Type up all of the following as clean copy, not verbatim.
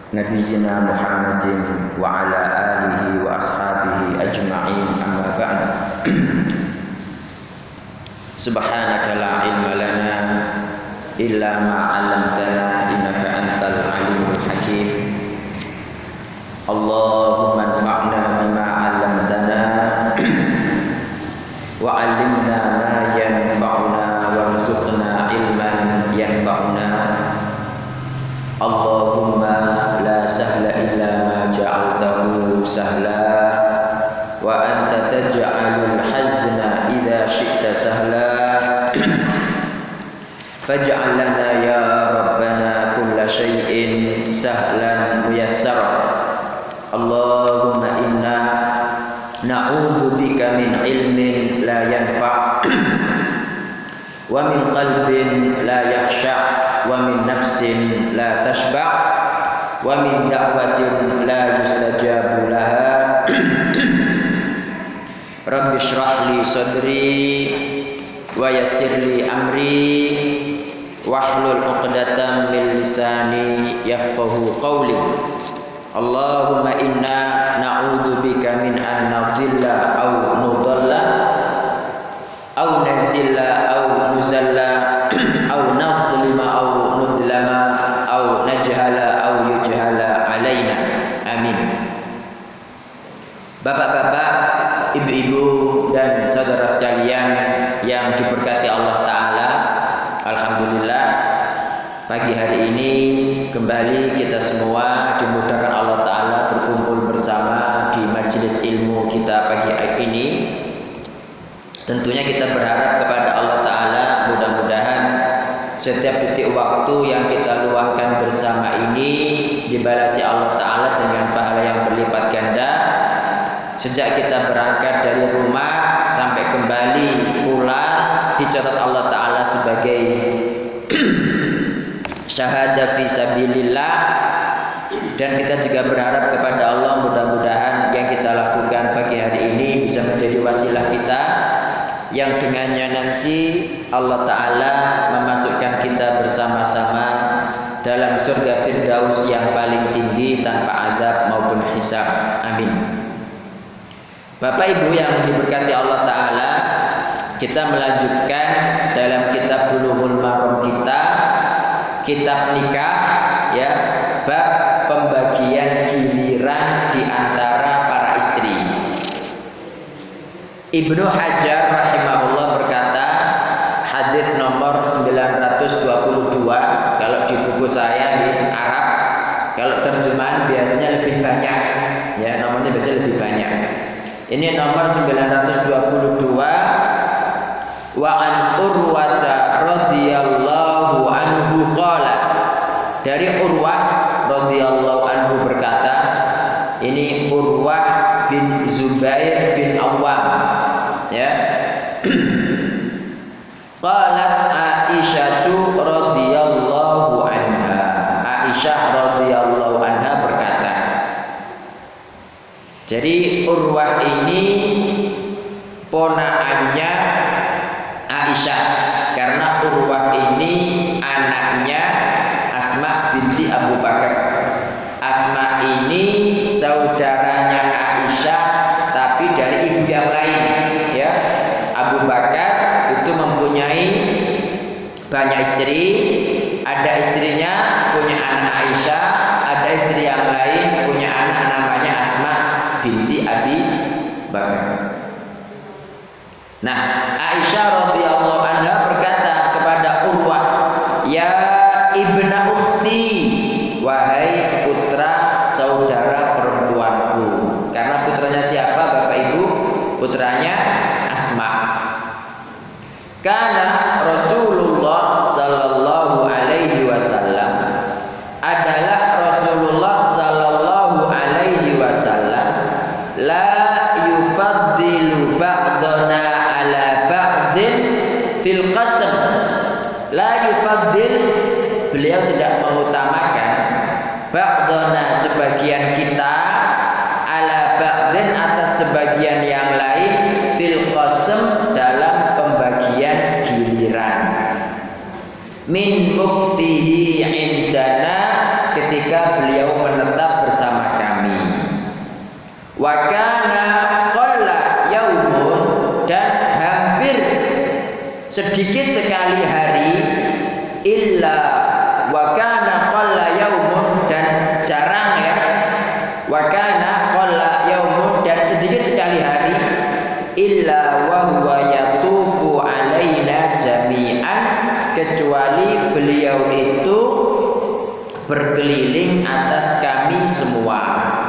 Nabiyyina Muhammadin wa ala alihi wa ashabihi ajma'in, amma ba'd. Subhanaka la ilma lana illa ma 'allamtana innaka antal alimul hakim. Allahumma anfa'na bima 'allamtana wa 'allimna ma yanfa'una warzuqna ilman yanfa'una. Allahumma la sahla illa ma ja'altahu sahla wa anta taj'alul hazna idza syi'ta sahla faj'al lana ya rabbana kulla syai'in sahlan muyassara. Allahumma inna na'udzu bika min ilmin la yanfa' wa min qalbin la yakhsha' wa min nafsin la tashba' wa min da'watin la yustajabu laha. Rabbi shrah li sadri wa yassir li amri wahlul 'uqdatam min lisani yafqahu qawli. Allahumma inna na'udzu bika min an nadhilla aw nudalla aw nazilla aw nuzalla aw nadhlima aw nudlama aw najhala aw yujhala alaina. Amin. Bapak-bapak, ibu-ibu dan saudara sekalian yang diberkati Allah Ta'ala, alhamdulillah pagi hari ini kembali kita semua dimudahkan Allah Ta'ala berkumpul bersama di majelis ilmu kita pagi ini. Tentunya kita berharap kepada Allah Ta'ala mudah-mudahan setiap detik waktu yang kita luangkan bersama ini dibalasi Allah Ta'ala dengan pahala yang berlipat ganda. Sejak kita berangkat dari rumah sampai kembali pulang dicatat Allah Ta'ala sebagai syahadah fi sabilillah. Dan kita juga berharap kepada Allah mudah-mudahan yang kita lakukan pagi hari ini bisa menjadi wasilah kita yang dengannya nanti Allah Ta'ala memasukkan kita bersama-sama dalam surga Firdaus yang paling tinggi tanpa azab maupun hisab. Amin. Bapak Ibu yang diberkati Allah Ta'ala, kita melanjutkan dalam kitab Bulughul Maram kita, kitab nikah, ya, bab pembagian giliran di antara para istri. Ibnu Hajar rahimahullah berkata, hadis nomor 922, kalau di buku saya di Arab, kalau terjemahan biasanya lebih banyak, ya, nomornya biasanya lebih banyak. Ini nomor 922. Wa an Urwata radhiyallahu anhu qala, dari Urwah radhiyallahu anhu berkata, ini Urwah bin Zubair bin Awwam, ya. Qalat Aisyatu radhiyallahu anha, Aisyah radhiyallahu anha berkata. Jadi Urwah ini ponakannya Aisyah, karena Urwah ini anaknya Asma binti Abu Bakar. Asma ini saudaranya Aisyah tapi dari ibu yang lain, ya. Abu Bakar itu mempunyai banyak istri, ada istrinya punya anak Aisyah, ada istri yang lain punya anak namanya Asma binti Abi Bakar. Nah, Aisyah radhiyallahu anha berkata kepada Urwah, ya ibna ukhti, wahai putra saudara perempuanku. Karena putranya siapa Bapak Ibu? Putranya Asma. Karena Rasulullah sallallahu alaihi wasallam adalah Rasulullah sallallahu alaihi wasallam la yufaddilu ba'dana ala ba'din fil qasm. La yufaddil, beliau tidak mengutamakan ba'dana sebagian kita ala ba'din atas sebagian yang lain fil qasm dalam pembagian giliran. Min mukfihi indana, ketika ketika beliau menetap bersama kami. Wa kana qalla yaumun, dan hampir sedikit sekali hari, illa wa kana qalla yaumun, dan jarang ya, wa kana qalla yaumun, dan sedikit sekali hari, illa wa huwa yatufu alaina jami'an, kecuali beliau itu berkeliling atas kami semua.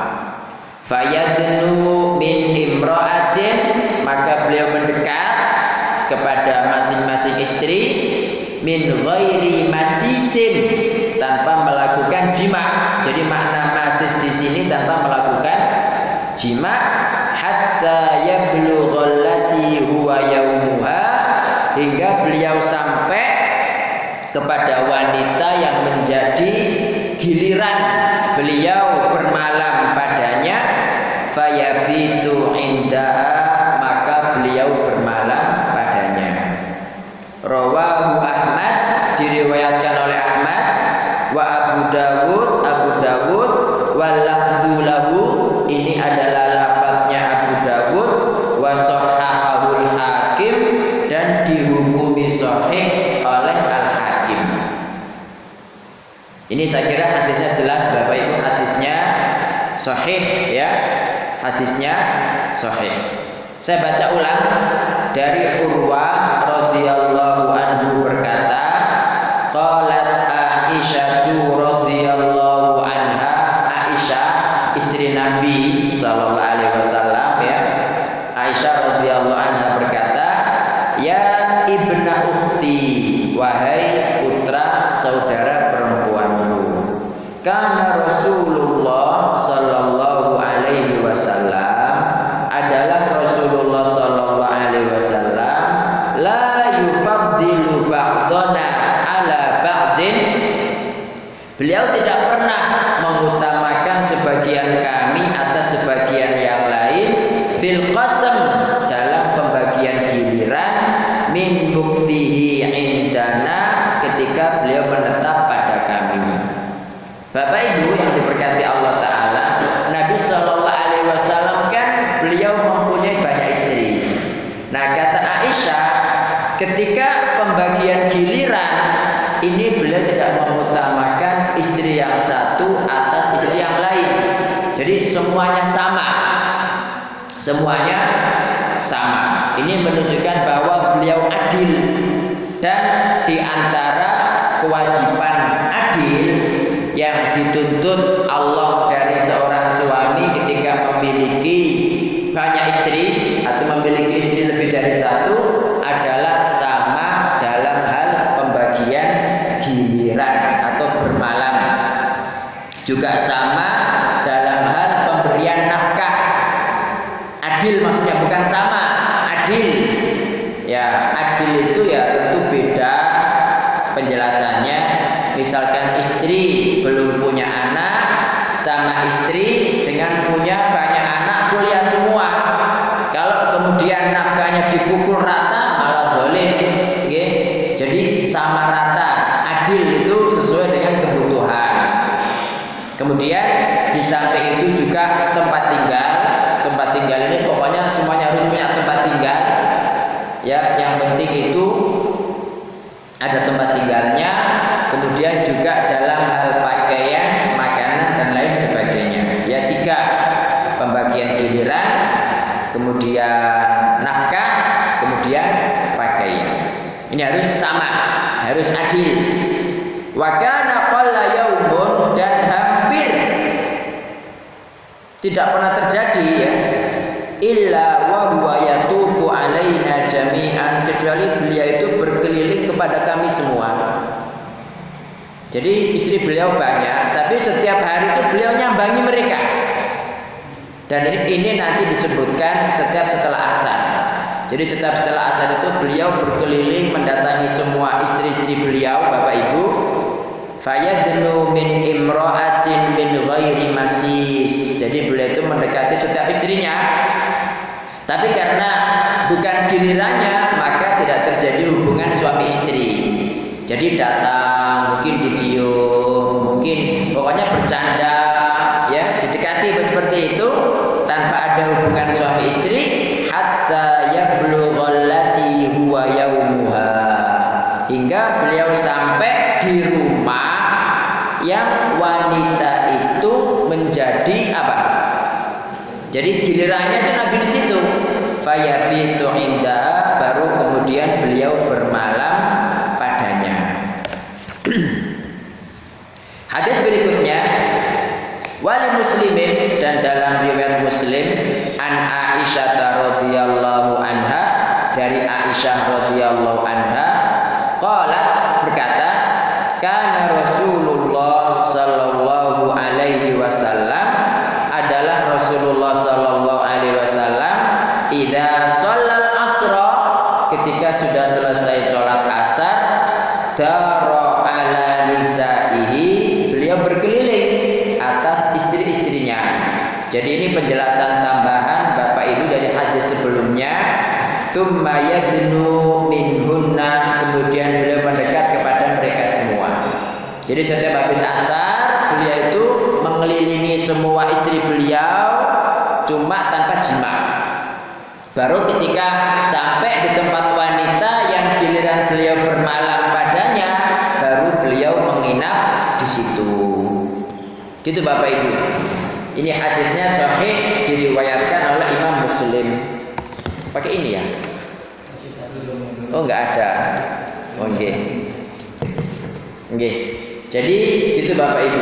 Fayadnu min imra'atin, maka beliau mendekat kepada masing-masing istri, min ghairi masisin, tanpa melakukan jima. Jadi makna masis di sini tanpa melakukan jima, hatta yablughal lati huwa yaumuha, hingga beliau sampai kepada wanita yang menjadi giliran beliau bermalam padanya. Fayabitu indaha, maka beliau bermalam padanya. Rawahu Ahmad, diriwayatkan oleh Ahmad, wa Abu Dawud, wa lafdhu lahu, ini adalah lafadznya Abu Dawud, wa shahhahul Hakim, dan dihukumi sahih oleh Al-Hakim. Ini saya kira hadisnya jelas Bapak Ibu, hadisnya sahih ya, hadisnya sahih. Saya baca ulang dari Urwah radhiyallahu anhu berkata, qalat Aisyah radhiyallahu anha, Aisyah istri Nabi sallallahu alaihi wasallam ya, Aisyah radhiyallahu anha berkata, ya ibna ukhti, wahai putra saudara perempuanku, kana Rasulullah sallallahu alaihi wasallam, adalah Rasulullah sallallahu alaihi wasallam, la yufaddilu ba'dana ala ba'din, beliau tidak pernah mengutamakan sebagian kami atas sebagian yang lain, fil qasam, dalam pembagian giliran, min mukthihi indana, ketika beliau menetap pada kami. Bapak Ibu yang diberkati Allah Ta'ala, Nabi Shallallahu Alaihi Wasallam kan beliau mempunyai banyak istri. Nah kata Aisyah, ketika pembagian giliran ini beliau tidak mengutamakan istri yang satu atas istri yang lain. Jadi semuanya sama, semuanya sama. Ini menunjukkan bahwa beliau adil, dan di antara kewajiban adil yang dituntut Allah dari seorang suami ketika memiliki banyak istri atau memiliki istri lebih dari satu adalah sama dalam hal pembagian giliran atau bermalam, juga sama dalam hal pemberian nafkah. Adil maksudnya bukan sama, adil ya, adil itu ya tentu beda penjelasannya. Misalkan istri belum punya anak sama istri dengan punya banyak anak kuliah semua, kalau kemudian nafkahnya dipukul rata malah zalim, okay? Jadi sama rata, adil itu sesuai dengan kebutuhan. Kemudian di samping itu juga tempat tinggal ini pokoknya semuanya harus punya tempat tinggal ya, yang penting itu ada tempat tinggalnya. Kemudian juga dalam hal pakaian, makanan dan lain sebagainya. Ya 3, pembagian giliran, kemudian nafkah, kemudian pakaian. Ini harus sama, harus adil. Wa kana qalla yaumun, dan hampir tidak pernah terjadi ya, illa wa huwa yatufu alaina jami'an, kecuali beliau itu berkeliling kepada kami semua. Jadi istri beliau banyak, tapi setiap hari itu beliau nyambangi mereka. Dan ini nanti disebutkan setiap setelah asar. Jadi setiap setelah asar itu beliau berkeliling mendatangi semua istri-istri beliau, Bapak Ibu. Fayadnu min imra'atin min ghairi masis. Jadi beliau itu mendekati setiap istrinya. Tapi karena bukan gilirannya, maka tidak terjadi hubungan suami istri. Jadi datang, mungkin dicium, mungkin mungkin pokoknya bercanda ya, didekati seperti itu tanpa ada hubungan suami istri hatta yablughal lati huwa yaumuha, hingga beliau sampai di rumah yang wanita itu menjadi apa? Jadi gilirannya itu Nabi di situ. Fayabitu indaha, baru kemudian beliau bermalam padanya. Hadis berikutnya wali muslimin, dan dalam riwayat Muslim an Aisyah radhiyallahu anha, dari Aisyah radhiyallahu anha qalat, berkata, kana Rasulullah sallallahu alaihi wasallam, adalah Rasulullah sallallahu alaihi wasallam idza shallal asra, ketika sudah selesai sholat asar, dara ala nisaihi, beliau berkeliling atas istri-istrinya. Jadi ini penjelasan tambahan Bapak Ibu dari hadis sebelumnya. Tsumma yadnu minhunna, kemudian beliau mendekat kepada mereka semua. Jadi setiap habis asar beliau itu mengelilingi semua istri beliau, cuma tanpa jima. Baru ketika sampai di tempat wanita yang giliran beliau bermalam padanya, baru beliau menginap di situ. Gitu Bapak Ibu. Ini hadisnya sahih, diriwayatkan oleh Imam Muslim. Pakai ini ya? Oh enggak ada. Oke. Oke. Jadi gitu Bapak Ibu.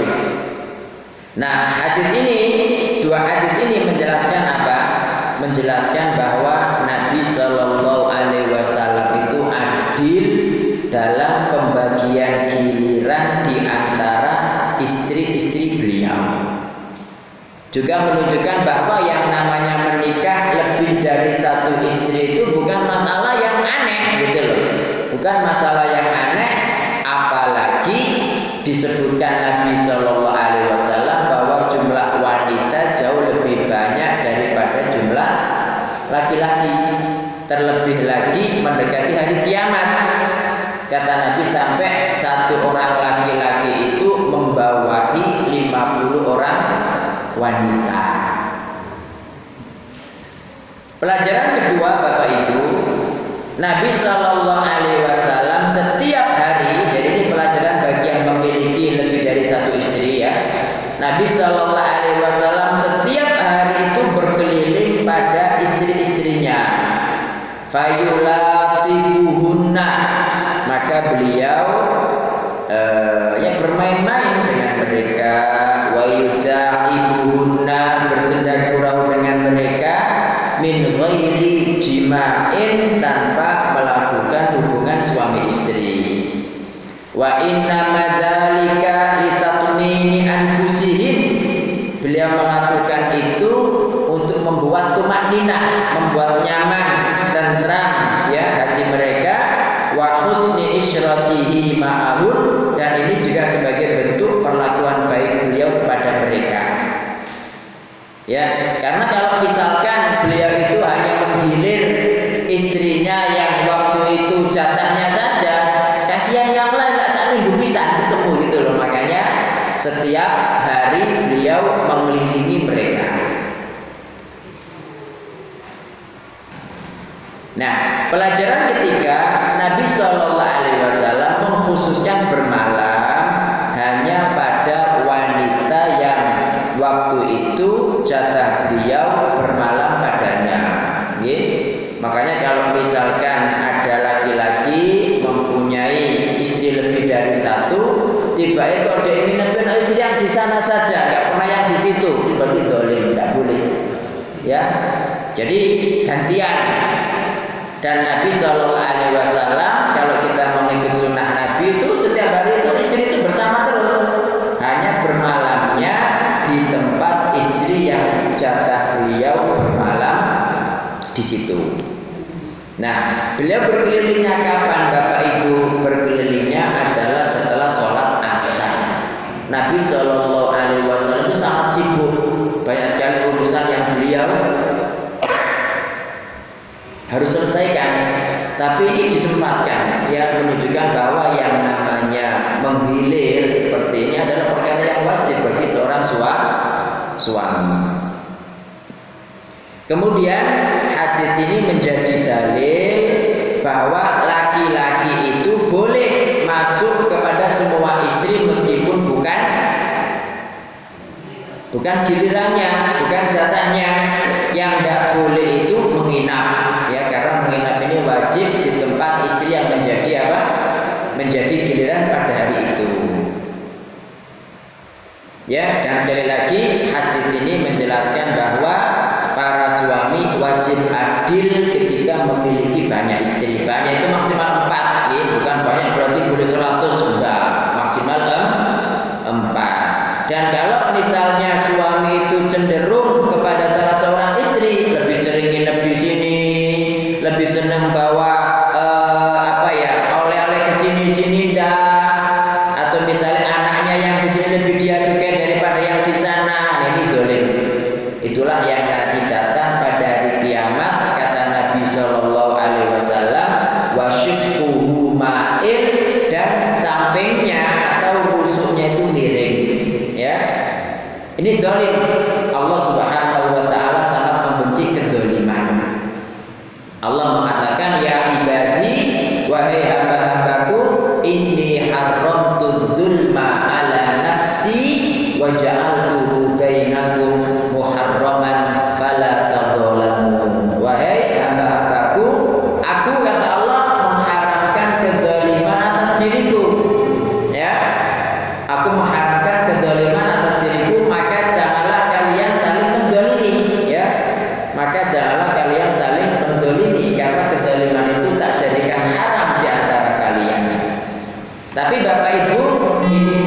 Nah, hadis ini, dua hadis ini menjelaskan apa? Menjelaskan bahwa Nabi Shallallahu Alaihi Wasallam itu adil dalam pembagian giliran di antara istri-istri beliau. Juga menunjukkan bahwa yang namanya menikah lebih dari satu istri itu bukan masalah yang aneh gitu loh. Bukan masalah yang aneh, apalagi disebutkan Nabi Shallallahu Alaihi Wasallam bahwa jumlah wanita jauh lebih banyak daripada jumlah laki-laki. Terlebih lagi mendekati hari kiamat. Kata Nabi sampai satu orang laki-laki itu membawahi 50 orang wanita. Pelajaran kedua Bapak Ibu, Nabi Shallallahu Alaihi Wasallam setiap hari, jadi ini pelajaran bagi yang memiliki lebih dari satu istri ya. Nabi Shallallahu Alaihi Wasallam setiap hari itu berkeliling pada istri-istrinya. Fayulatifuhunna, maka beliau ya bermain-main dengan mereka. Wa yudaibuhunna, bersenda gurau dengan mereka, min ghairi jima'in, tanpa melakukan hubungan suami istri. Wa inna madzalika litatmini anfusihim, beliau melakukan itu untuk membuat tumakninah, membuat nyaman, tentram ya hati mereka. Wa husni isyratihi ma'ahun, dan ini juga sebagai bentuk perlakuan baik beliau kepada mereka. Ya, karena kalau misalkan beliau itu hanya menggilir istrinya yang waktu itu jatahnya saja, kasihan yang lain nggak seminggu bisa ketemu gitu loh. Makanya setiap hari beliau mengelilingi mereka. Nah, pelajaran ketiga, Nabi Shallallahu Alaihi Wasallam mengkhususkan bermalam hanya pada wanita yang waktu itu jatah beliau bermalam padanya. Makanya kalau misalkan ada laki-laki mempunyai istri lebih dari satu, tiba-tiba kalau dia ingin mempunyai istri yang di sana saja, nggak pernah yang di situ, berarti dolim, nggak boleh. Ya, jadi gantian. Dan Nabi Shallallahu Alaihi Wasallam kalau kita mengikut sunnah Nabi itu setiap hari itu istri itu bersama terus, hanya bermalamnya di tempat istri yang jatah beliau bermalam di situ. Nah, beliau berkelilingnya kapan Bapak Ibu? Berkelilingnya adalah setelah sholat asar. Nabi Shallallahu Alaihi Wasallam itu sangat sibuk, banyak sekali urusan yang beliau harus selesaikan. Tapi ini disempatkan, ya, menunjukkan bahwa yang namanya menggilir seperti ini adalah perkara yang wajib bagi seorang suami. Kemudian hadis ini menjadi dalil bahwa laki-laki itu boleh masuk kepada semua istri meskipun bukan gilirannya, bukan jatahnya. Yang tidak boleh itu menginap, ya, karena menginap ini wajib di tempat istri yang menjadi apa? Menjadi giliran pada hari itu. Ya, dan sekali lagi hadis ini menjelaskan bahwa para suami wajib adil ketika memiliki banyak istri. Banyak itu maksimal 4, ya, bukan banyak berarti boleh 100, enggak, maksimal 4. Dan kalau misalnya suami itu cenderung kepada salah seorang istri, lebih sering nginep di sini, lebih senang bawa oleh-oleh ke sini dah, atau misalnya anaknya yang di sini lebih dia sukai daripada yang di sana, nah ini zalim. Itulah yang nanti datang pada hari kiamat, kata Nabi Shallallahu Alaihi Wasallam, wasyikuhu ma'il, dan sampingnya atau rusuknya itu miring. Ya, ini zalim. Allah Subhanahu Wa Taala sangat membenci kezaliman. Allah mengatakan, ya ibadi, wahai hamba-hambaku, inni haramtu dzulma ala nafsi wa ja'altuhu bainakum muharraman fala tadzalamu. Wahai hamba-hambaku, aku, kata Allah, mengharamkan kezaliman atas diriku. Ya, aku mengharamkan kezaliman atas diriku, maka janganlah kalian saling menzalimi, ya. Maka janganlah kalian saling menzalimi, karena kezaliman itu tak jadikan haram di antara kalian. Tapi Bapak Ibu, ini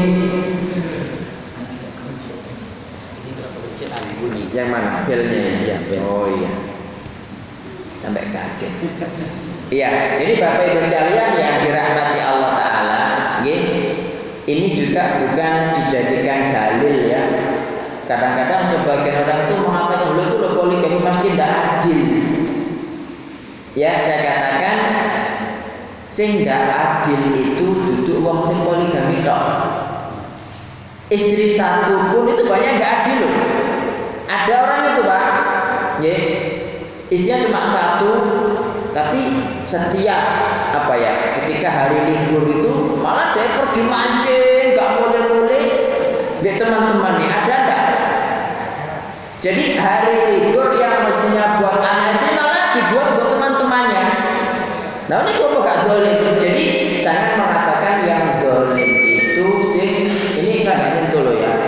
yang mana? Belnya ya. Oh iya. Sampai kaget. Iya, jadi Bapak Ibu sekalian yang dirahmati Allah Taala, nggih. Ini juga bukan dijadikan dalil, ya. Kadang-kadang sebagian orang itu mengatakan itu poligami pasti tidak adil. Ya, saya katakan sing tidak adil itu duduk wong sing poligami tok. Istri satu pun itu banyak nggak adil loh. Ada orang itu, Pak, ya, istrinya cuma satu, tapi setiap ketika hari libur itu malah dia pergi mancing, nggak boleh-boleh dia teman-temannya, ada enggak? Jadi hari libur yang mestinya buat anak istri malah dibuat buat teman-temannya. Nah ini kok gak boleh. Jadi jangan mengatakan yang zalim itu sih, ini saya nggak nyentuh loh ya,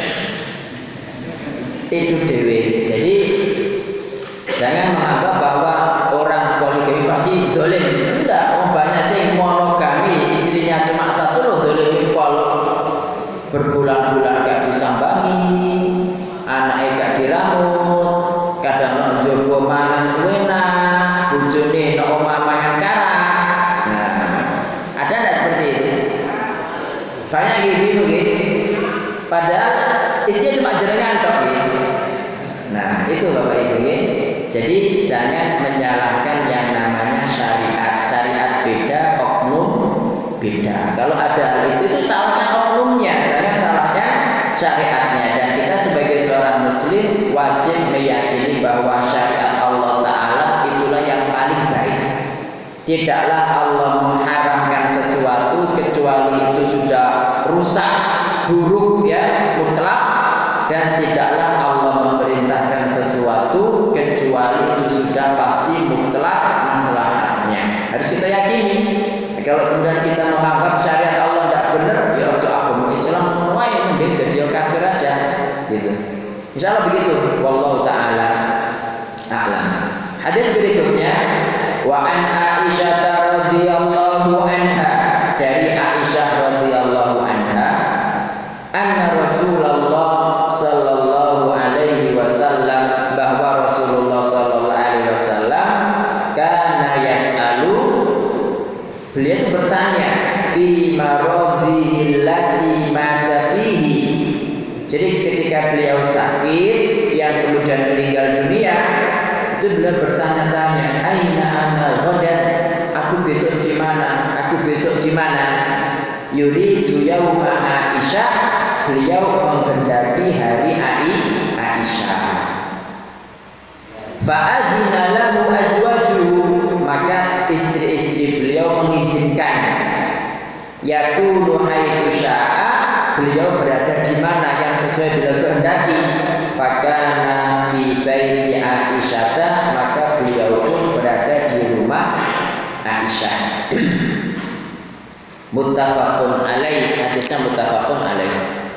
itu dewe. Jadi jangan menganggap bahwa orang poligami pasti zalim. Enggak, banyak sih monogami, istrinya cuma satu loh zalim pol. Berbulan-bulan gak disambangi, anaknya gak diramut, kadang njogo mangan enak, bojone nek omah mangan karang. Nah, ada enggak seperti itu? Banyak gitu nggih. Padahal istrinya cuma jerengan tok nggih. Nah, itu Bapak Ibu nggih. Jadi jangan menyalahkan yang namanya syariat. Syariat beda, oknum beda. Kalau ada hal itu salahkan oknumnya, jangan salahkan syariatnya. Dan kita sebagai seorang muslim wajib meyakini bahwa syariat Allah Ta'ala itulah yang paling baik. Tidaklah Allah mengharamkan sesuatu kecuali itu sudah rusak, buruk, ya, mutlak. Dan tidaklah Allah memerintahkan sesuatu kecuali itu sudah pasti mutlak maslahatnya. Harus kita yakini. Kalau kemudian kita menganggap syariat Allah tidak benar, ya ojo agama Islam menuai mending jadi kafir aja, gitu. Insyaallah begitu. Wallahu taala a'lam. Hadis berikutnya, wa an Aisyah radhiyallahu anha, dari Aisyah radhiyallahu anha, anna Rasulullah sallallahu alaihi wasallam, bahwa Rasulullah sallallahu alaihi wasallam kana yas'alu, beliau bertanya, fi maradhihi allati mata fihi. Jadi ketika beliau sakit yang kemudian meninggal dunia, itu beliau bertanya-tanya, aina ana ghadan, aku besok di mana, aku besok di mana. Yuridu yauma Aisyah, beliau menghendaki hari Aisyah. Fa'adzina lahu azwajuhu, maka istri-istri beliau mengizinkan. Yakunu haitsu syaa, beliau berada di mana yang sesuai beliau kehendaki. Fakana fi baiti Aisyah, maka beliau pun berada di rumah Aisyah. Muttafaqun alaih, hadisnya muttafaqun alaih.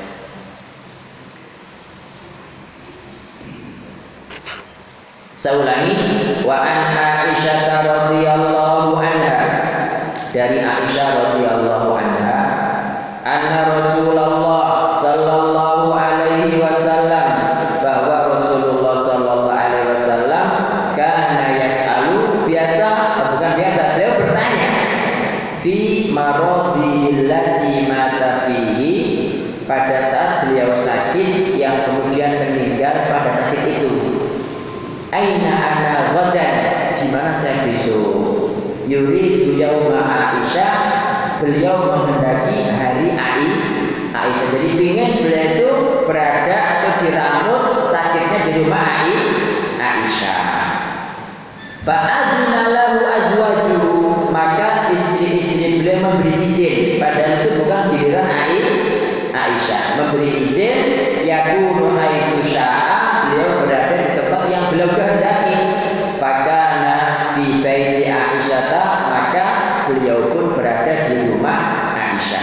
Saya ulangi, wa an Aisyah radhiyallahu anha, dari Aisyah radhiyallahu anha, anna Rasulullah sallallahu alaihi wasallam, bahwa Rasulullah sallallahu alaihi wasallam kana yas'alu, bukan biasa, beliau bertanya fi maradhillati mata fihi, pada saat beliau sakit yang kemudian meninggal pada sakit itu. Aina ana ghadan, di mana saya besok. Yuridu yauma Aisyah, beliau menghendaki hari Aisyah. Jadi ingin beliau itu berada atau dirambut sakitnya di rumah Aisyah. Fa'adzina lahu azwajuhu, maka istri-istri beliau memberi izin, padahal itu bukan giliran Aisyah. Memberi izin, yakunu haitsu syaa, beliau berada di tempat yang beliau kehendaki. Fakana fi baiti Aisyah, maka beliau pun berada di rumah Aisyah.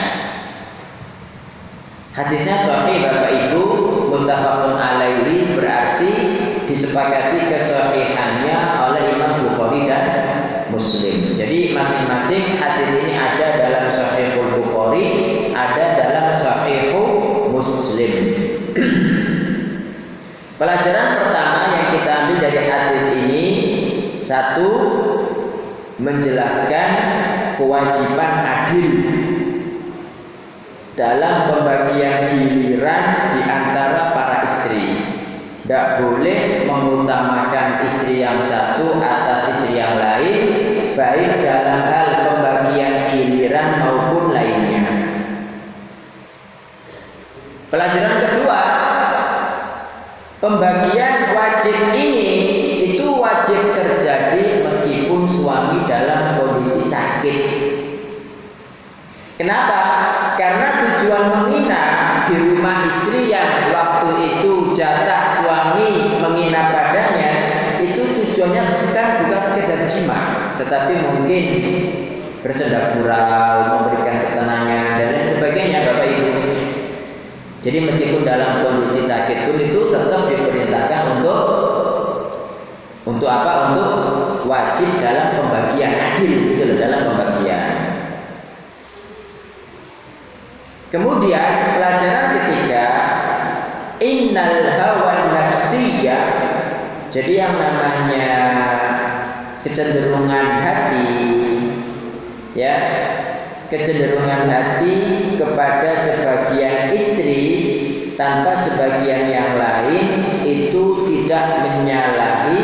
Hadisnya sahih Bapak Ibu, muttafaqun alaihi, berarti disepakati kesahihannya oleh Imam Bukhari dan Muslim. Jadi masing-masing hadis ini ada dalam Sahihul Bukhari, ada dalam Sahihul Muslim. Pelajaran pertama yang kita ambil dari hadis ini, satu, menjelaskan kewajiban adil dalam pembagian giliran di antara para istri. Tidak boleh mengutamakan istri yang satu atas istri yang lain, baik dalam hal pembagian giliran maupun lainnya. Pelajaran kedua, pembagian wajib ini itu wajib terjadi meskipun suami dalam kondisi sakit. Kenapa? Karena tujuan menginap di rumah istri yang waktu itu jatah suami menginap padanya, itu tujuannya bukan sekedar jima, tetapi mungkin bersenda gurau, memberikan ketenangan dan lain sebagainya, Bapak Ibu. Jadi meskipun dalam kondisi sakit pun itu tetap diperintahkan untuk apa? Untuk wajib dalam pembagian adil, gitu, dalam pembagian. Kemudian pelajaran ketiga, innal hawa nafsiyah. Jadi yang namanya kecenderungan hati, ya, kecenderungan hati kepada sebagian istri tanpa sebagian yang lain itu tidak menyalahi,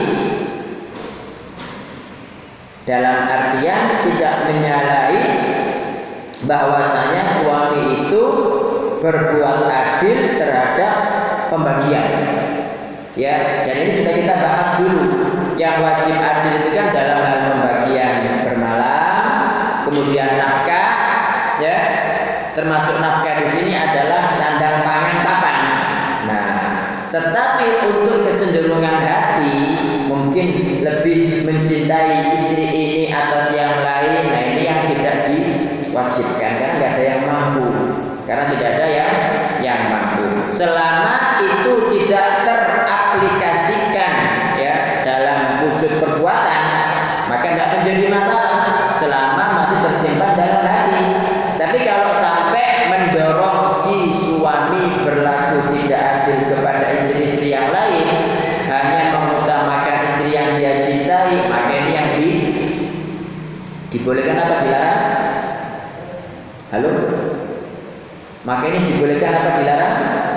dalam artian tidak menyalahi bahwasanya suami itu berbuat adil terhadap pembagian. Ya, dan ini sudah kita bahas dulu. Yang wajib adil itu kan dalam hal pembagian bermalam, kemudian nafkah, ya. Termasuk nafkah di sini adalah sandang pangan papan. Nah, tetapi untuk kecenderungan hati mungkin lebih mencintai istri ini atas yang lain. Nah, ini yang tidak diwajibkan karena tidak ada yang mampu. Karena tidak ada yang mampu. Selama itu tidak teraplikasikan, ya, dalam wujud perbuatan, maka tidak menjadi masalah selama masih tersimpan dalam hati. Tapi kalau sampai mendorong si suami berlaku tidak adil kepada istri-istri yang lain, hanya mengutamakan istri yang dia cintai, maka ini yang dibolehkan apa dilarang? Halo? Maka ini dibolehkan apa dilarang?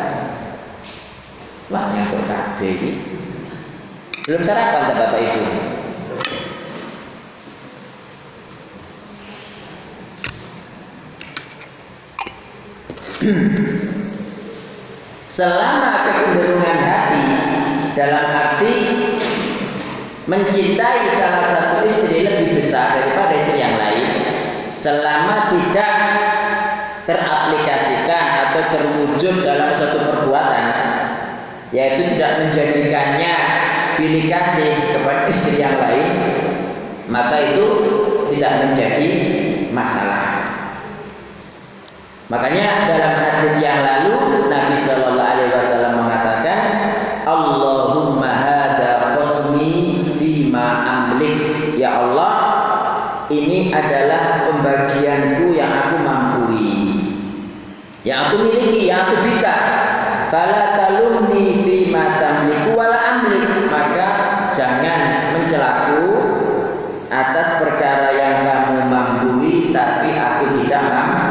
Wah, ngantuk kabeh iki. Belum sarapan tak Bapak Ibu? Selama kecenderungan hati dalam arti mencintai salah satu istri lebih besar daripada istri yang lain, selama tidak teraplikasikan atau terwujud dalam suatu perbuatan, yaitu tidak menjadikannya pilih kasih kepada istri yang lain, maka itu tidak menjadi masalah. Makanya dalam hadis yang lalu Nabi Shallallahu Alaihi Wasallam mengatakan, Allahumma hadza qasmi fima amlik. Ya Allah, ini adalah pembagianku yang aku mampu, yang aku miliki, yang aku bisa. Fala talumni fima tamliku wala amlik. Maka jangan mencelaku atas perkara yang kamu mampu, tapi aku tidak mampu.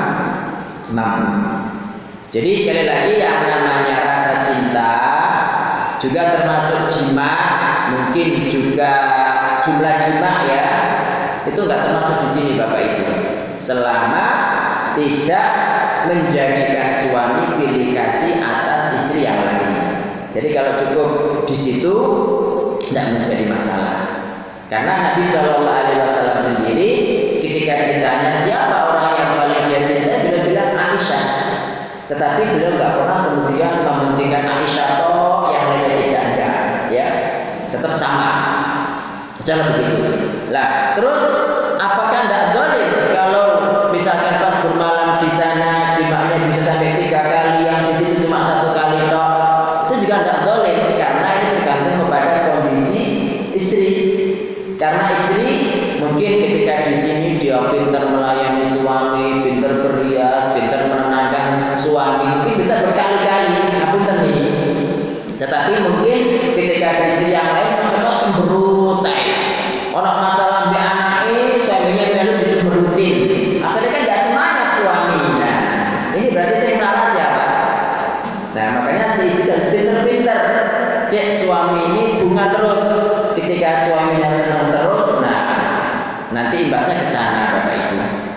Jadi sekali lagi, yang namanya rasa cinta juga termasuk jima, mungkin juga jumlah jima ya, itu nggak termasuk di sini Bapak Ibu, selama tidak menjadikan suami pilih kasih atas istri yang lain. Jadi kalau cukup di situ tidak menjadi masalah. Karena Nabi Shallallahu Alaihi Wasallam sendiri ketika ditanya siapa orang yang paling dia cintai, beliau bilang Aisyah. Tetapi beliau nggak pernah kemudian mementingkan Aisyah toh yang lainnya tidak, ya, tetap sama. Jangan begitu. Lah, terus apakah tidak zalim kalau misalkan pas bermalam di sana jimaknya bisa sampai 3 kali, yang di situ cuma 1 kali toh? Itu juga tidak zalim, karena ini tergantung kepada kondisi istri. Karena istri mungkin ketika di sini dia pintar melayani suami, pintar berhias, pintar menenangkan suami, mungkin bisa berkali-kali, ngapunten nih. Tetapi mungkin ketika di istri yang lain masalah cemberut, orang masalah mbak anaknya suaminya melu dicemberutin, akhirnya kan gak semangat suami. Nah, ini berarti saya salah siapa? Nah, makanya si istri harus pintar-pintar cek suami ini bunga terus. Ketika suaminya senang terus, nah nanti imbasnya ke sana Bapak Ibu.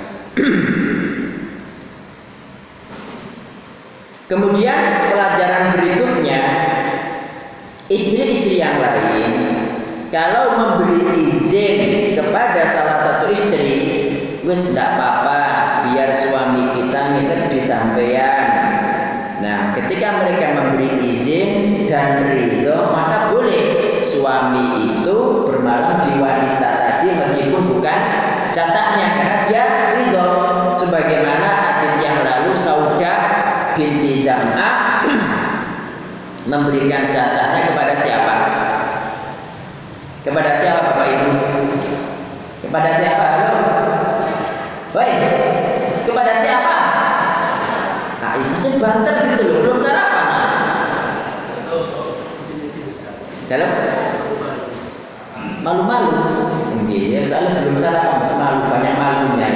Kemudian pelajaran berikutnya, istri-istri yang lain kalau memberi izin kepada salah satu istri, wis tidak apa-apa, biar suami kita nginep di sampean. Nah, ketika mereka memberi izin dan ridho, maka boleh suami itu bermalam di wanita tadi meskipun bukan jatahnya, karena dia ridho. Sebagaimana hadis yang lalu Saudah binti Zam'ah memberikan jatahnya kepada siapa? Kepada siapa Bapak Ibu? Kepada siapa? Baik. Kepada siapa? Aisyah sih banter gitu loh, belum sarapan. Dalam malu-malu. Ya, soalnya belum sarapan, masih malu, banyak malunya.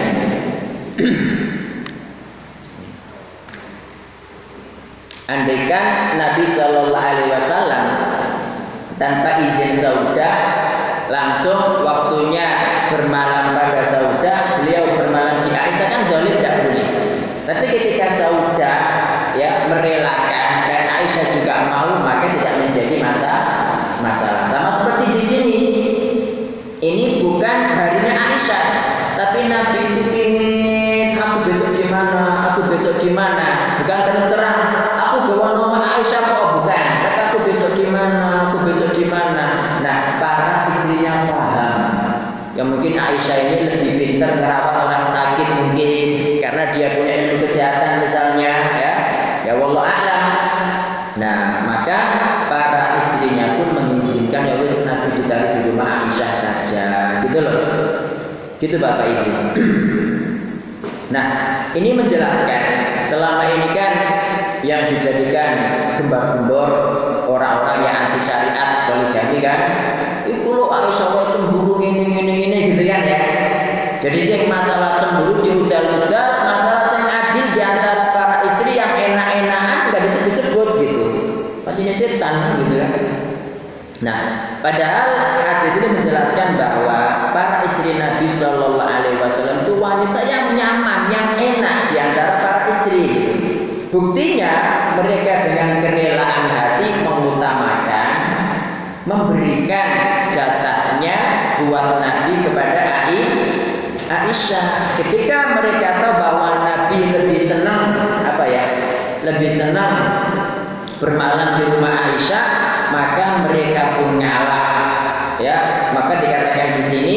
Andaikan Nabi Shallallahu Alaihi Wasallam tanpa izin Saudah langsung waktunya bermalam pada Saudah, beliau bermalam di Aisyah, kan zalim tidak boleh. Tapi ketika Saudah ya merelakan dan Aisyah juga mau, maka tidak menjadi masalah. Sama seperti di sini. Ini bukan harinya Aisyah, tapi Nabi itu ingin aku besok di mana, aku besok di mana. Bukan terus terang aku bawa nama Aisyah kok, bukan. Tapi aku besok di mana, aku besok di mana. Nah, para istrinya paham. Ya mungkin Aisyah ini lebih pintar merawat orang sakit mungkin karena dia punya ilmu kesehatan misalnya, ya wallahu a'lam. Nah, maka para istrinya pun mengizinkan ya wis Nabi ditaruh di rumah Aisyah saja, gitu loh. Gitu Bapak Ibu. Nah, ini menjelaskan selama ini kan yang dijadikan gembar-gembor orang-orang yang anti syariat poligami kan, itu loh Aisyah cemburu ini gitu kan ya. Jadi sih masalah cemburu diudal-udal, masalah yang adil di antara para istri yang enak-enakan nggak disebut-sebut gitu. Pastinya setan gitu kan. Nah, padahal hadis ini menjelaskan bahwa para istri Nabi Shallallahu Alaihi Wasallam itu wanita yang nyaman, yang enak di antara para istri. Buktinya mereka dengan kerelaan hati mengutamakan memberikan jatahnya buat Nabi kepada Aisyah. Ketika mereka tahu bahwa Nabi lebih senang lebih senang bermalam di rumah Aisyah, maka mereka pun ngalah. Ya, maka dikatakan di sini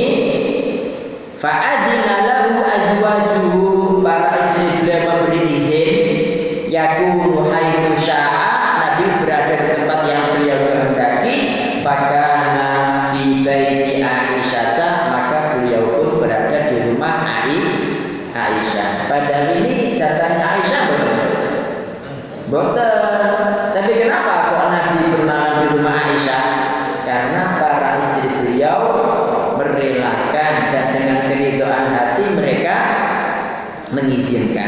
fa'adzina lahu azwajuhu, para istri beliau memberi izin, yakunu haitsu syaa, Nabi berada di tempat yang beliau kehendaki, fakana fi baiti Aisyah, maka beliau pun berada di rumah Aisyah. Padahal ini jatahnya Aisyah betul. Tapi kenapa kok Nabi bermalam di rumah Aisyah? Karena para istri beliau merelakan dan dengan keridhaan hati mereka mengizinkan.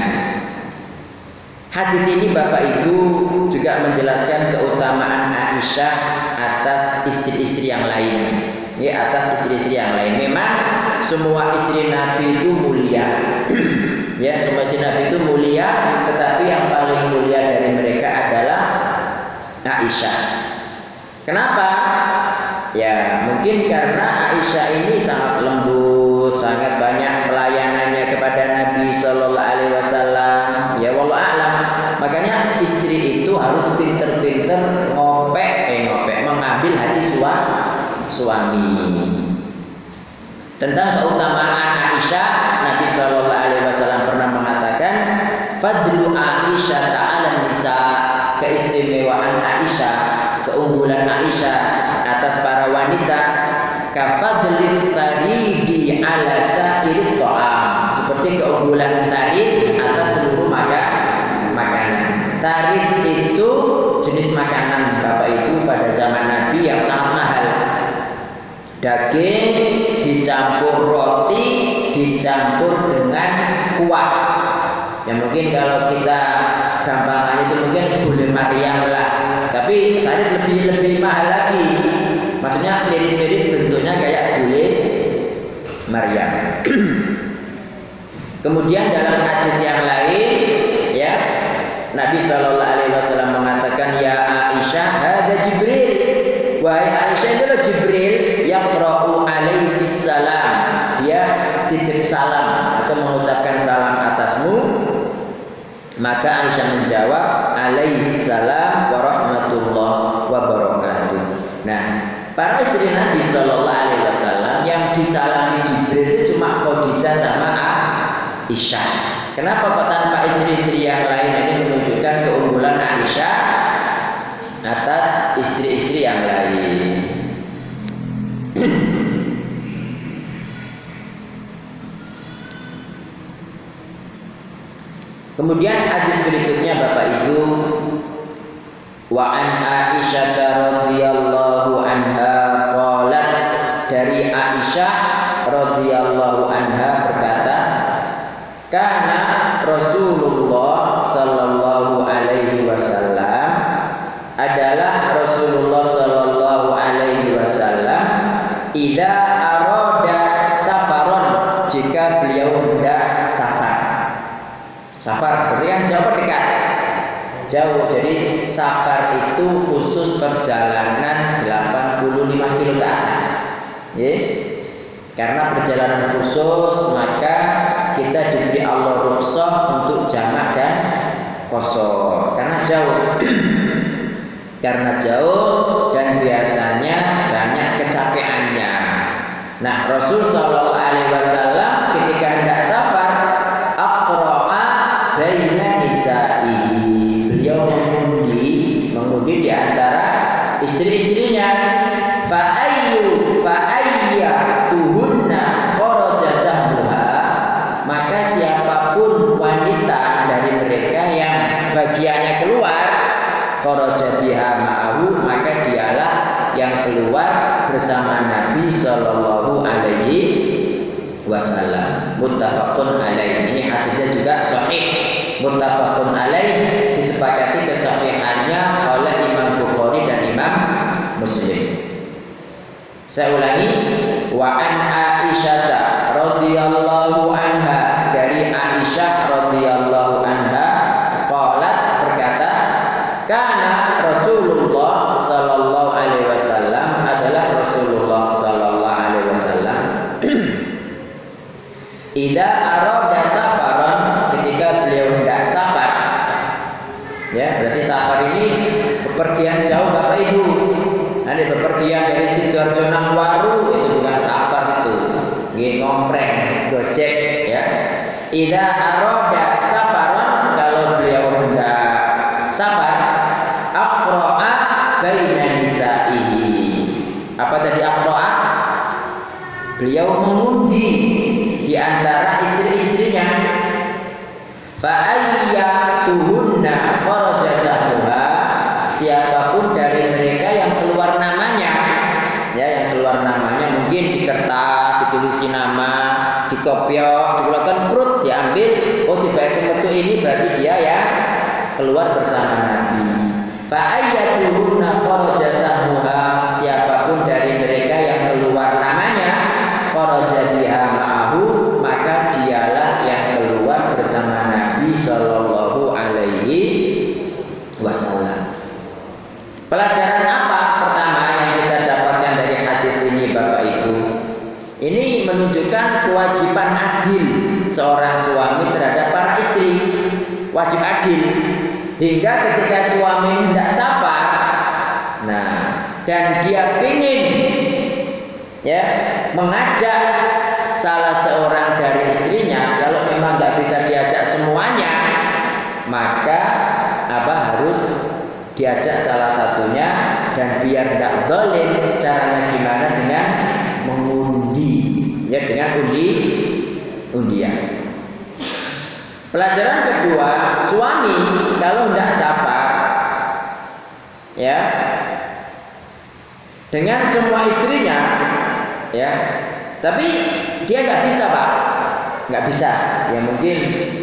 Hadis ini Bapak Ibu juga menjelaskan keutamaan Aisyah atas istri-istri yang lain. Ya, atas istri-istri yang lain. Memang semua istri Nabi itu mulia. Ya, semua istri Nabi itu mulia, tetapi yang paling mulia dari mereka adalah Aisyah. Kenapa? Ya, mungkin karena Aisyah ini sangat lembut, sangat banyak pelayanannya kepada Nabi Shallallahu Alaihi Wasallam. Ya, wallahu a'lam. Makanya istri itu harus pinter-pinter mengambil hati suami. Tentang keutamaan Aisyah, Nabi Shallallahu Alaihi Wasallam pernah mengatakan, "Fadlu Aisyah ta'ala nisa", keistimewaan Aisyah, keunggulan Aisyah atas para wanita, kafadli tharidi ala sairit ta'am, seperti keunggulan tharid atas seluruh makanan. Tharid itu jenis makanan Bapak Ibu pada zaman Nabi yang sangat mahal. Daging dicampur roti, dicampur dengan kuah. Ya mungkin kalau kita gampangannya itu mungkin gulai Maryam lah. Tapi tharid lebih mahal lagi. Maksudnya mirip-mirip bentuknya kayak gulai Maryam. Kemudian dalam hadis yang lain, ya, Nabi Shallallahu Alaihi Wasallam mengatakan, ya Aisyah, ada Jibril, wahai Aisyah, itulah Jibril yang yaqra'u alaiki salam, dia titip salam atau mengucapkan salam atasmu. Maka Aisyah menjawab, alaihi salam wa rahmatullah wa barakatuh. Nah, para istri Nabi Shallallahu Alaihi Wasallam yang disalami Jibril itu cuma Khadijah sama Aisyah. Kenapa kok tanpa istri-istri yang lain? Ini menunjukkan keunggulan Aisyah atas istri-istri yang lain. Kemudian hadis berikutnya Bapak Ibu, wa an Aisyah radhiyallahu anha qalat, dari Aisyah radhiyallahu anha berkata, kana Rasulullah sallallahu alaihi wasallam, adalah Rasulullah sallallahu alaihi wasallam, idza arada safaron, jika beliau hendak safar. Safar berarti kan jauh atau dekat? Jauh. Jadi safar itu khusus perjalanan 85 kilo ke atas. Ya. Karena perjalanan khusus, maka kita diberi Allah rukhsah untuk jamak dan qashar. Karena jauh. Karena jauh dan biasanya banyak kecapeannya. Nah, Rasul sallallahu alaihi wasallam ketika hendak safar, aqra'a baina nisa'ihi, beliau mengundi di antara istri-istrinya. Fa'ayyatuhunna kharaja sahmuha, maka siapapun wanita dari mereka yang bagiannya keluar, kharaja biha ma'ahu, maka dialah yang keluar bersama Nabi sallallahu alaihi wasallam. Muttafaqun alaih. Ini hadisnya juga sahih. Muttafaqun alaih, disepakati kesahihannya oleh Imam Bukhari dan Imam Muslim. Saya ulangi, wa an Aisyah radhiyallahu anha, dari Aisyah radhiyallahu anha qalat, Idza arada safaran, ketika beliau hendak safar. Ya, berarti safar ini bepergian jauh Bapak Ibu. Nanti bepergian dari Sidoarjo nang Waru itu bukan safar itu. Nggih ngompreng, gojek ya. Idza arada safaran, kalau beliau hendak safar, aqra'a baina nisa'ihi. Apa tadi aqra'a? Beliau mengundi di antara istri-istrinya. Fa ayyatuhunna kharaja sahruha, siapapun dari mereka yang keluar namanya, ya, yang keluar namanya mungkin di kertas ditulisi nama, di kopiok, dikeluarkan perut, diambil, oh tiba metu ini berarti dia ya keluar bersama Nabi. Fa ayyatuhunna kharaja sahruha, siapapun dari mereka yang keluar namanya, kharaja biha ma'ahu, maka dialah yang keluar bersama Nabi sallallahu alaihi wasallam. Pelajaran apa pertama yang kita dapatkan dari hadis ini Bapak Ibu? Ini menunjukkan kewajiban adil seorang suami terhadap para istri. Wajib adil. Hingga ketika suami hendak safar, nah, dan dia ingin ya mengajak salah seorang dari istrinya, kalau memang nggak bisa diajak semuanya, maka harus diajak salah satunya, dan biar tidak zalim, caranya gimana? Dengan mengundi, ya, dengan undian. Pelajaran kedua, suami kalau tidak safar, ya, dengan semua istrinya, ya, tapi dia nggak bisa Pak, nggak bisa, ya mungkin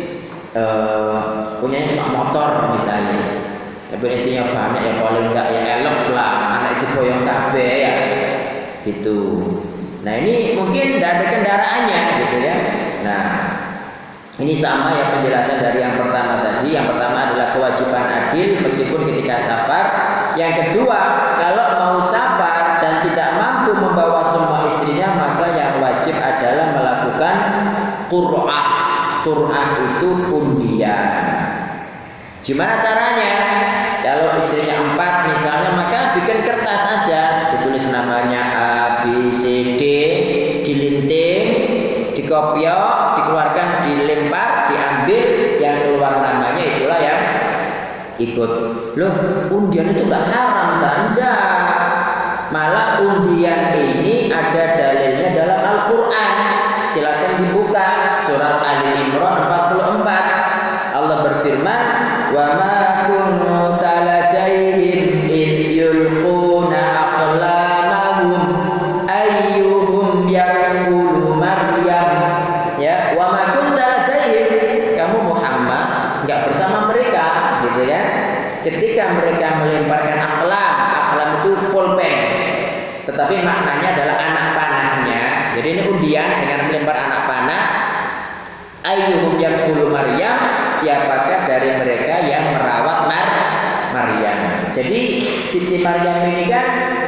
punyanya cuma motor misalnya, tapi isinya banyak, ya paling enggak ya elok lah, anak itu boyong kabeh ya, gitu. Nah ini mungkin tidak ada kendaraannya, gitu ya. Nah ini sama ya penjelasan dari yang pertama tadi. Yang pertama adalah kewajiban adil meskipun ketika safar. Yang kedua, kalau mau safar dan tidak mampu membawa semua istrinya, maka yang wajib adalah melakukan qur'ah. Qur'ah itu undian. Gimana caranya? Kalau istrinya 4 misalnya, maka bikin kertas aja, ditulis namanya A, B, C, D, dilinting, dikopiok, dikeluarkan, dilempar, diambil, yang keluar namanya itulah yang ikut. Loh, undian itu enggak haram, enggak. Malah undian ini ada dalilnya dalam Al-Qur'an. Silakan dibuka surat Ali Imran 44. Allah berfirman, "Wa ma kunta ladaihim id yulquna aqlamahum ayyuhum yakfulu Maryam." Ya, wa ma kunta ladaihim, kamu Muhammad enggak bersama mereka, gitu ya. Ketika mereka melemparkan aqlam, aqlam itu pulpen, tetapi maknanya adalah anak panahnya. Jadi ini undian dengan melempar anak panah. Ayyuhum yakfulu Maryam, siapakah dari mereka yang merawat Maryam. Jadi Siti Maryam ini kan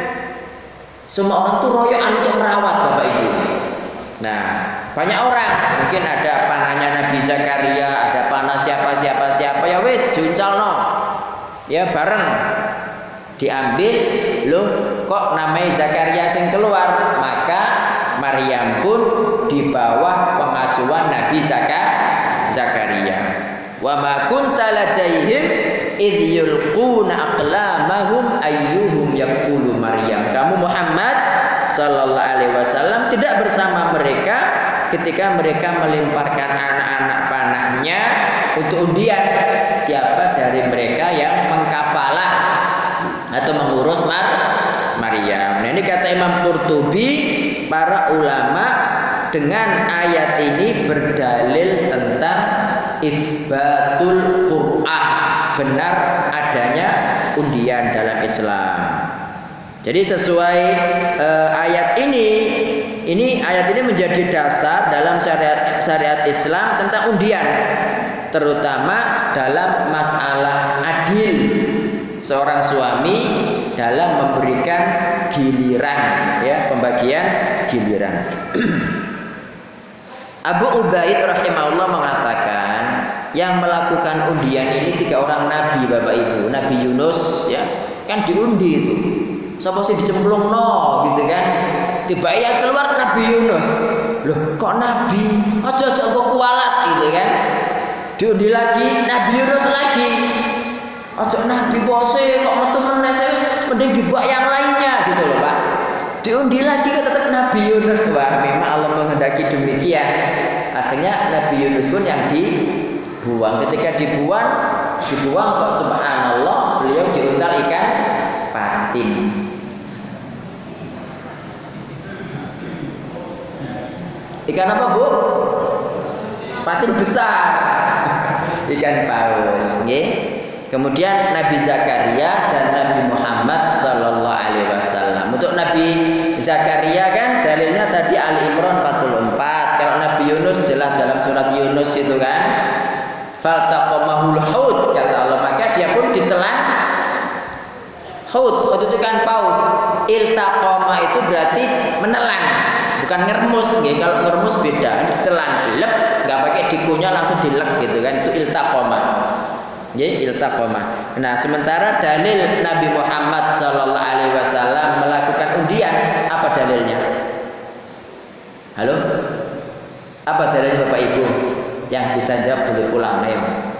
semua orang tuh royokan untuk merawat Bapak Ibu. Nah, banyak orang, mungkin ada panahnya Nabi Zakaria, ada panah siapa ya wis juncalno. Ya bareng diambil, loh kok namanya Zakaria sing keluar, maka Maryam pun di bawah pengasuhan Nabi Zakaria. Wa ma kunta ladaihim idh yulquna aqlamahum ayyuhum yakfulu Maryam. Kamu Muhammad sallallahu alaihi wasallam tidak bersama mereka ketika mereka melemparkan anak-anak panahnya untuk undian, siapa dari mereka yang mengkafalah atau mengurus Maryam. Nah ini kata Imam Qurtubi, para ulama dengan ayat ini berdalil tentang isbatul qur'ah, benar adanya undian dalam Islam. Jadi sesuai ayat ini ayat ini menjadi dasar dalam syariat Islam tentang undian, terutama dalam masalah adil seorang suami dalam memberikan giliran, ya, pembagian giliran. Abu Ubaid rahimahullah mengatakan yang melakukan undian ini 3 orang nabi Bapak Ibu. Nabi Yunus ya, kan diundi itu. Sapa sing dicemplungno gitu kan. Tiba ya keluar Nabi Yunus. Loh, kok nabi? Aja kok kualat gitu kan. Diundi lagi Nabi Yunus lagi. Aja nabi bose kok metu meneh mending dibuat yang lainnya gitu loh, Pak. Diundi lagi kok tetap Nabi Yunus. Wah, memang Allah menghendaki demikian. Akhirnya Nabi Yunus pun yang dibuang. Ketika dibuang kok subhanallah beliau diuntal ikan patin. Ikan apa, Bu? Patin besar. Ikan paus, nggih. Kemudian Nabi Zakaria dan Nabi Muhammad sallallahu alaihi wasallam. Untuk Nabi Zakaria kan dalilnya tadi Ali Imran 44. Kalau Nabi Yunus jelas dalam surat Yunus itu kan. Faltaqamahul hut kata Allah, maka dia pun ditelan hut itu kan paus. Iltaqama itu berarti menelan, bukan ngermus nggih. Kalau ngermus beda, ditelan, lep, enggak pakai dikunyah langsung dilek gitu kan. Itu iltaqama. Nggih, iltaqama. Nah, sementara dalil Nabi Muhammad sallallahu alaihi wasallam melakukan undian, apa dalilnya? Halo? Apa dalilnya Bapak Ibu? Yang bisa jawab boleh pulang ya.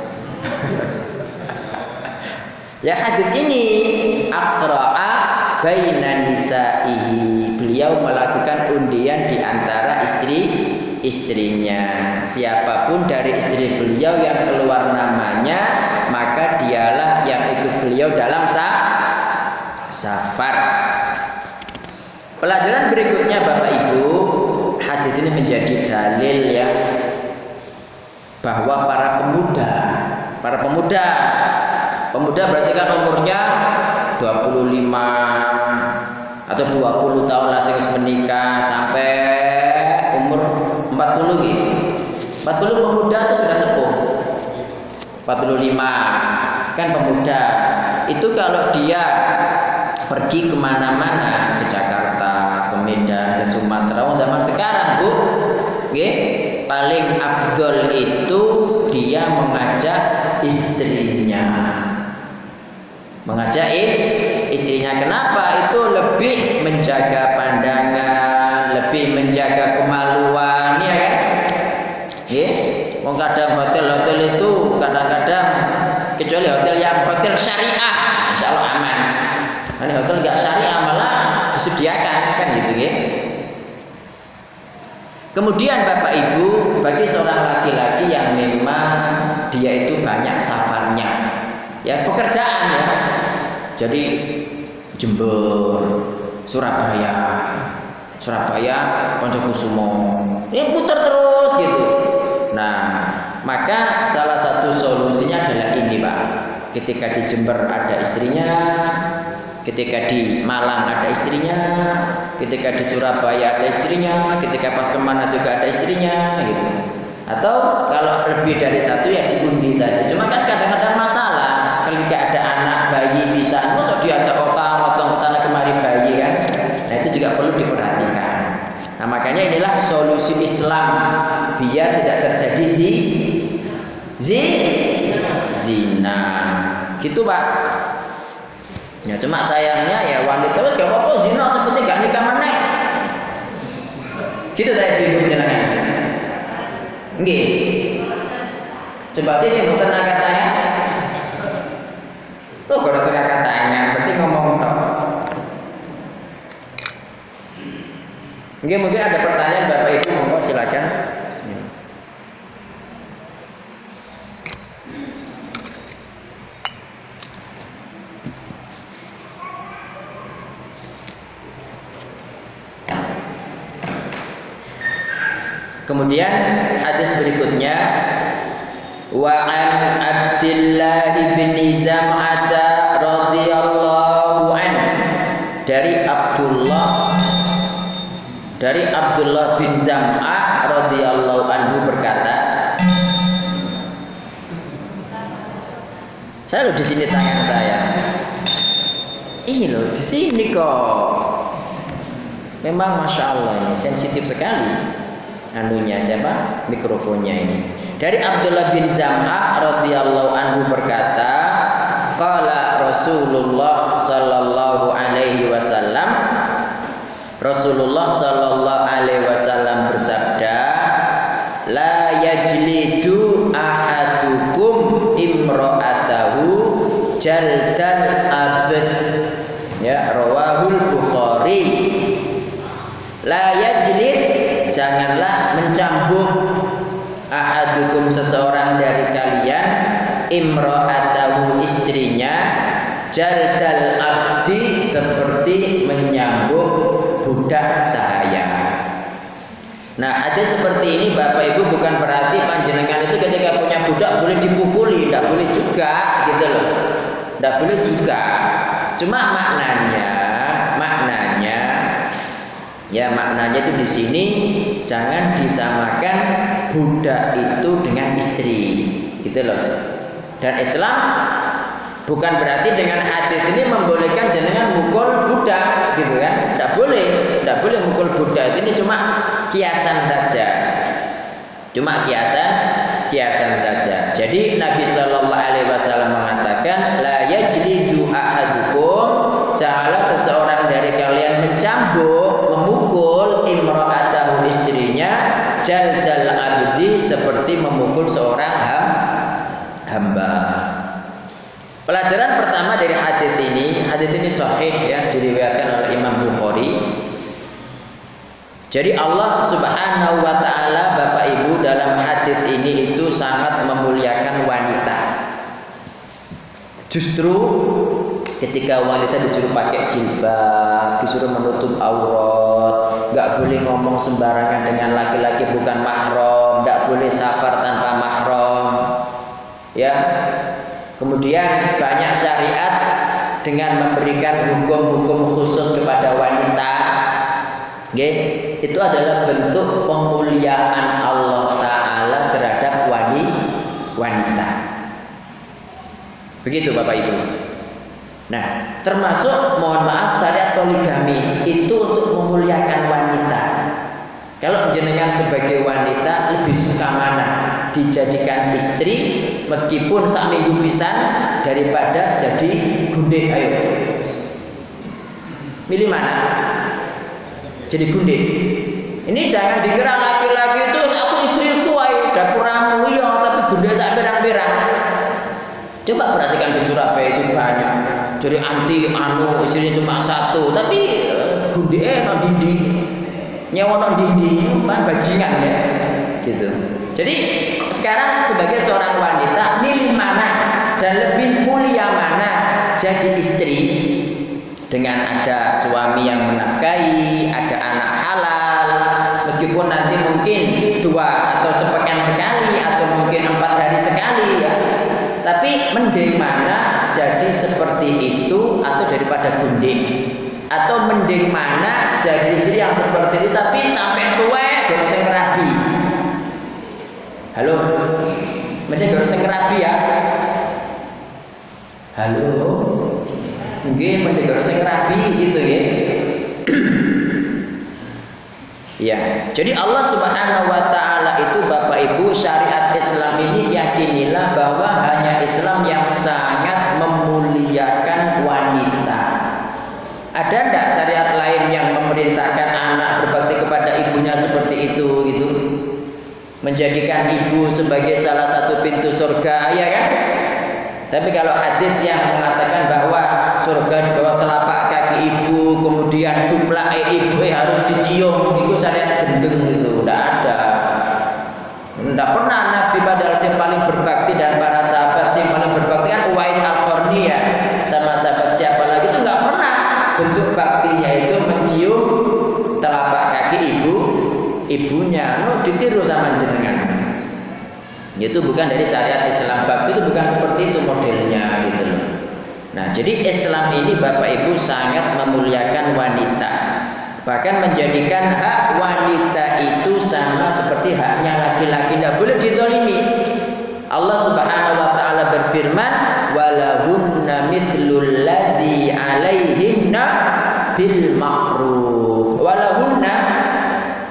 Ya, hadis ini aqra'a baina nisaihi. Beliau melakukan undian di antara istrinya. Siapapun dari istri beliau yang keluar namanya, maka dialah yang ikut beliau dalam safar. Pelajaran berikutnya Bapak Ibu, hadis ini menjadi dalil ya bahwa para pemuda berarti kan umurnya 25 atau 20 tahun lah sing menikah sampai umur 40 gitu. 40 pemuda itu sudah sepuh. 45 kan pemuda. Itu kalau dia pergi kemana-mana, ke Jakarta, ke Medan, ke Sumatera, zaman sekarang Bu, paling afdol itu dia mengajak istrinya. Istrinya kenapa? Itu lebih menjaga pandangan, lebih menjaga kemaluan, ya kan? Kadang hotel-hotel itu kadang-kadang, kecuali hotel syariah, insya Allah aman. Nah, hotel nggak syariah malah disediakan kan gitu ya. Kemudian Bapak Ibu, bagi seorang laki-laki yang memang dia itu banyak safarnya, ya pekerjaan ya. Jadi Jember, Surabaya, Poncokusumo, ini putar terus gitu. Nah, maka salah satu solusinya adalah ini Pak. Ketika di Jember ada istrinya, ketika di Malang ada istrinya, ketika di Surabaya ada istrinya, ketika pas kemana juga ada istrinya gitu. Atau kalau lebih dari satu ya diundi tadi. Cuma kan kadang-kadang masalah ketika ada anak bayi bisa masa diajak otong kesana kemari bayi kan. Nah itu juga perlu diperhatikan. Nah makanya inilah solusi Islam biar tidak terjadi zina. Gitu Pak. Ya cuma sayangnya ya wanita wis gak apa-apa zina seperti gak nikah meneh. Gitu saya bingung jenengan. Nggih. Coba sih sing mboten angkat tangan. Tuh kalau suka angkat tangan berarti ngomong tok. Mungkin ada pertanyaan Bapak Ibu, monggo silakan. Bismillah. Kemudian hadis berikutnya wa an Abdullah bin Zam'ata radhiyallahu anhu, dari Abdullah bin Zam'ah radhiyallahu anhu berkata, saya loh di sini tangan saya. Ini loh di sini kok. Memang masya Allah ini sensitif sekali. anunya siapa? Mikrofonnya ini. Dari Abdullah bin Zam'ah radhiyallahu anhu berkata, qala Rasulullah sallallahu alaihi wasallam, Rasulullah sallallahu alaihi wasallam bersabda, la yajlidu ahadukum imra'atahu jaldal abd. Ya, rawahul Bukhari. La yajlid, janganlah mencambuk ahadukum seseorang dari kalian imra'atahu istrinya jaldal abdi seperti menyambuk budak sahaya. Nah, hadis seperti ini Bapak Ibu bukan berarti panjenengan itu ketika punya budak boleh dipukuli, tidak boleh juga gitu loh. Tidak boleh juga. Cuma maknanya itu di sini jangan disamakan budak itu dengan istri, gitu loh. Dan Islam bukan berarti dengan hadis ini membolehkan jenengan mukul budak, gitu kan? Tidak boleh mukul budak. Ini cuma kiasan saja. Saja. Jadi Nabi Shallallahu Alaihi Wasallam mengatakan, la yajlidu ahadukum, janganlah seseorang dari kalian mencambuk, memukul imra'atahu istrinya jaldal abdi seperti memukul seorang hamba. Pelajaran pertama dari hadis ini sahih ya, diriwayatkan oleh Imam Bukhari. Jadi Allah Subhanahu wa taala Bapak Ibu dalam hadis ini itu sangat memuliakan wanita. Justru ketika wanita disuruh pakai jilbab, disuruh menutup aurat, nggak boleh ngomong sembarangan dengan laki-laki bukan mahram, nggak boleh safar tanpa mahram, ya. Kemudian banyak syariat dengan memberikan hukum-hukum khusus kepada wanita. Itu adalah bentuk pemuliaan Allah Ta'ala terhadap wanita. Begitu Bapak Ibu. Nah, termasuk mohon maaf syariat poligami itu untuk memuliakan wanita. Kalau jenengan sebagai wanita lebih suka mana? Dijadikan istri meskipun sak minggu pisan daripada jadi gundik, ayo. Milih mana? Jadi gundik. Ini jangan dikira laki-laki itu aku istriku ayo dapuramu iya tapi gundik sak pirang-pirang. Coba perhatikan di Surabaya itu banyak. Jadi anti istrinya cuma satu, tapi gundike nang dindi. Nyewa nang dindi, bajingan ya. Gitu. Jadi sekarang sebagai seorang wanita milih mana dan lebih mulia mana jadi istri dengan ada suami yang menafkahi, ada anak halal, meskipun nanti mungkin 2 atau sepekan sekali atau mungkin 4 hari sekali ya. Tapi mending mana jadi seperti itu atau daripada gundik, atau mending mana jadi istri yang seperti itu tapi sampai tua gak usah ngerabi. Halo, mesti gak usah ngerabi ya. Halo, mungkin mending gak usah ngerabi gitu ya. Ya, jadi Allah Subhanahu wa taala itu Bapak Ibu syariat Islam ini yakinilah bahwa hanya Islam yang sangat memuliakan wanita. Ada enggak syariat lain yang memerintahkan anak berbakti kepada ibunya seperti itu gitu? Menjadikan ibu sebagai salah satu pintu surga, ya kan? Tapi kalau hadis yang mengatakan bahwa surga di bawah telapak kaki ibu, kemudian duplak ibu harus dicium, itu syariat gendeng itu, tidak ada. Tidak pernah Nabi padahal yang paling berbakti dan para sahabat yang paling berbakti kan Uwais Al-Qarni ya, sama sahabat siapa lagi itu nggak pernah bentuk baktinya itu mencium telapak kaki ibunya, ditiru sama jenengan. Itu bukan dari syariat Islam. Bakti itu bukan seperti itu modelnya gitu loh. Nah, jadi Islam ini Bapak Ibu sangat memuliakan wanita. Bahkan menjadikan hak wanita itu sama seperti haknya laki-laki, tidak boleh dizalimi. Allah Subhanahu wa taala berfirman, "Walahunna mithlul ladzi 'alaihinna bil ma'ruf." Walahunna,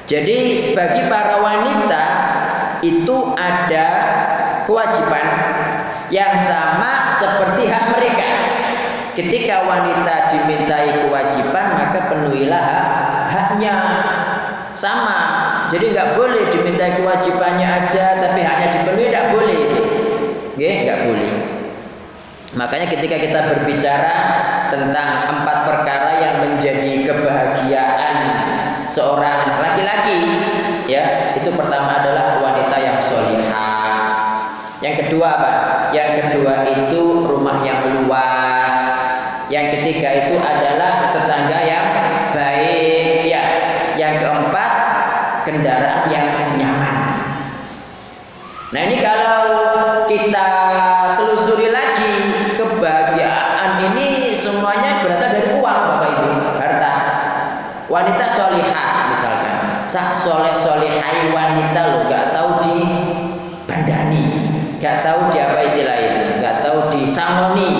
Jadi bagi para wanita itu ada kewajiban yang sama seperti hak mereka. Ketika wanita dimintai kewajiban, maka penuhilah haknya sama. Jadi nggak boleh dimintai kewajibannya aja, tapi haknya dipenuhi, nggak boleh itu. Nggak boleh. Makanya ketika kita berbicara tentang 4 perkara yang menjadi kebahagiaan seorang laki-laki, ya, itu pertama adalah wanita yang sholihah. Yang kedua apa? Yang kedua itu rumah yang luas. Yang ketiga itu adalah tetangga yang baik, ya. Yang keempat, kendaraan yang nyaman. Nah, ini kalau kita telusuri lagi, kebahagiaan ini semuanya berasal dari uang, Bapak Ibu, harta. Wanita sholihah misalkan, sak soleh-solehai wanita loh, gak tahu di bandani, gak tahu di apa istilah itu, gak tahu di sangoni.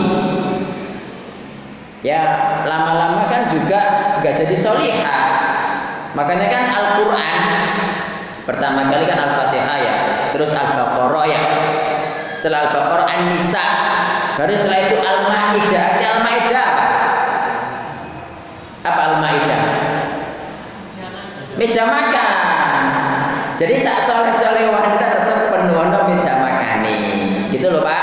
Ya, lama-lama kan juga gak jadi sholihah. Makanya kan Al-Quran pertama kali kan Al-Fatihah ya, terus Al-Baqarah ya, setelah Al-Baqarah An-Nisa, baru setelah itu Al-Maidah. Arti Al-Maidah apa? Apa Al-Maidah? Meja makan. Jadi sak soleh-soleh wanita tetap penuh meja makan nih, gitu loh Pak.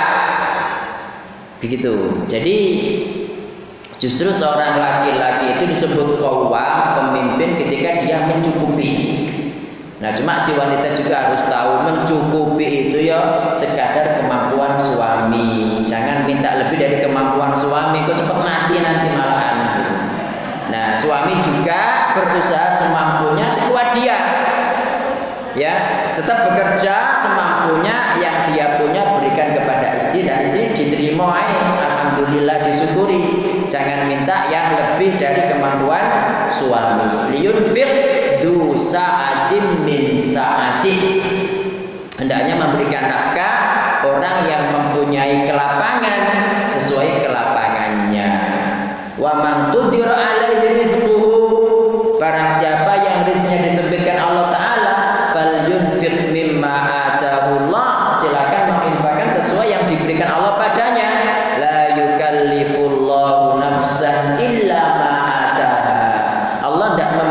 Begitu. Jadi justru seorang laki-laki itu disebut qawwam, pemimpin, ketika dia mencukupi. Nah, cuma si wanita juga harus tahu mencukupi itu ya sekadar kemampuan suami. Jangan minta lebih dari kemampuan suami, kok cepat mati nanti malahan. Nah, suami juga berusaha semampunya sekuat dia. Ya, tetap bekerja semampunya, yang dia punya berikan kepada istri, dan istri diterima, alhamdulillah, disyukuri. Jangan minta yang lebih dari kemampuan suami. Liyunfiq du sa'atin min sa'ati. Hendaknya memberikan nafkah orang yang mempunyai kelapangan sesuai kelapangannya. Wa man qudira alaihi rizquhu, barang siapa yang rizkinya disempitkan Allah Ta'ala, falyunfiq mimma atahullah, silakan menginfakkan sesuai yang diberikan Allah padanya. La yukallifullahu nafsan illa ma ataha. Allah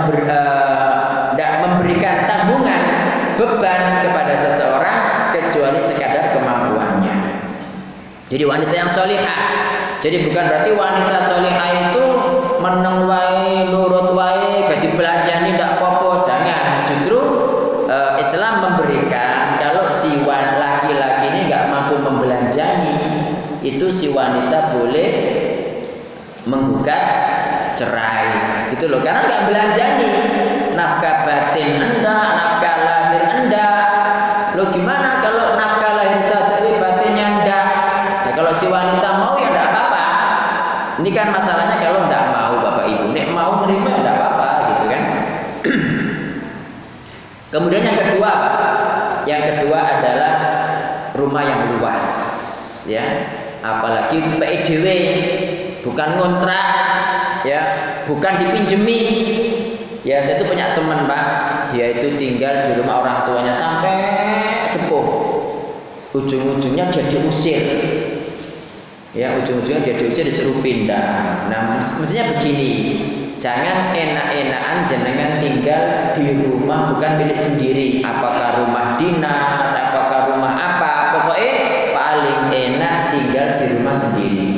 tidak memberikan tanggungan, beban kepada seseorang kecuali sekadar kemampuannya. Jadi wanita yang sholihah. Jadi bukan berarti wanita sholihah itu meneng wae, nurut wae, gak dibelanjani ndak apa-apa, jangan. Justru Islam memberikan kalau si laki-laki ini nggak mampu membelanjani, itu si wanita boleh menggugat cerai, gitu loh. Karena nggak belanjani, nafkah batin enggak, nafkah lahir enggak. Lo gimana kalau nafkah lahir saja batinnya enggak? Nah, kalau si wanita mau ya enggak apa-apa. Ini kan masalahnya kalau enggak mau Bapak Ibu, nek mau nerima ya enggak apa-apa, gitu kan. Kemudian yang kedua Pak, yang kedua adalah rumah yang luas, ya. Apalagi PIDW, bukan ngontrak, ya, bukan dipinjemi. Ya, saya itu punya teman Pak, dia itu tinggal di rumah orang tuanya sampai sepuh, ujung-ujungnya dia diusir. Ya, ujung-ujungnya dia diusir, disuruh pindah. Nah, mestinya begini. Jangan enak-enakan jenengan tinggal di rumah bukan milik sendiri. Apakah rumah dinas, apakah rumah apa, pokoknya paling enak tinggal di rumah sendiri.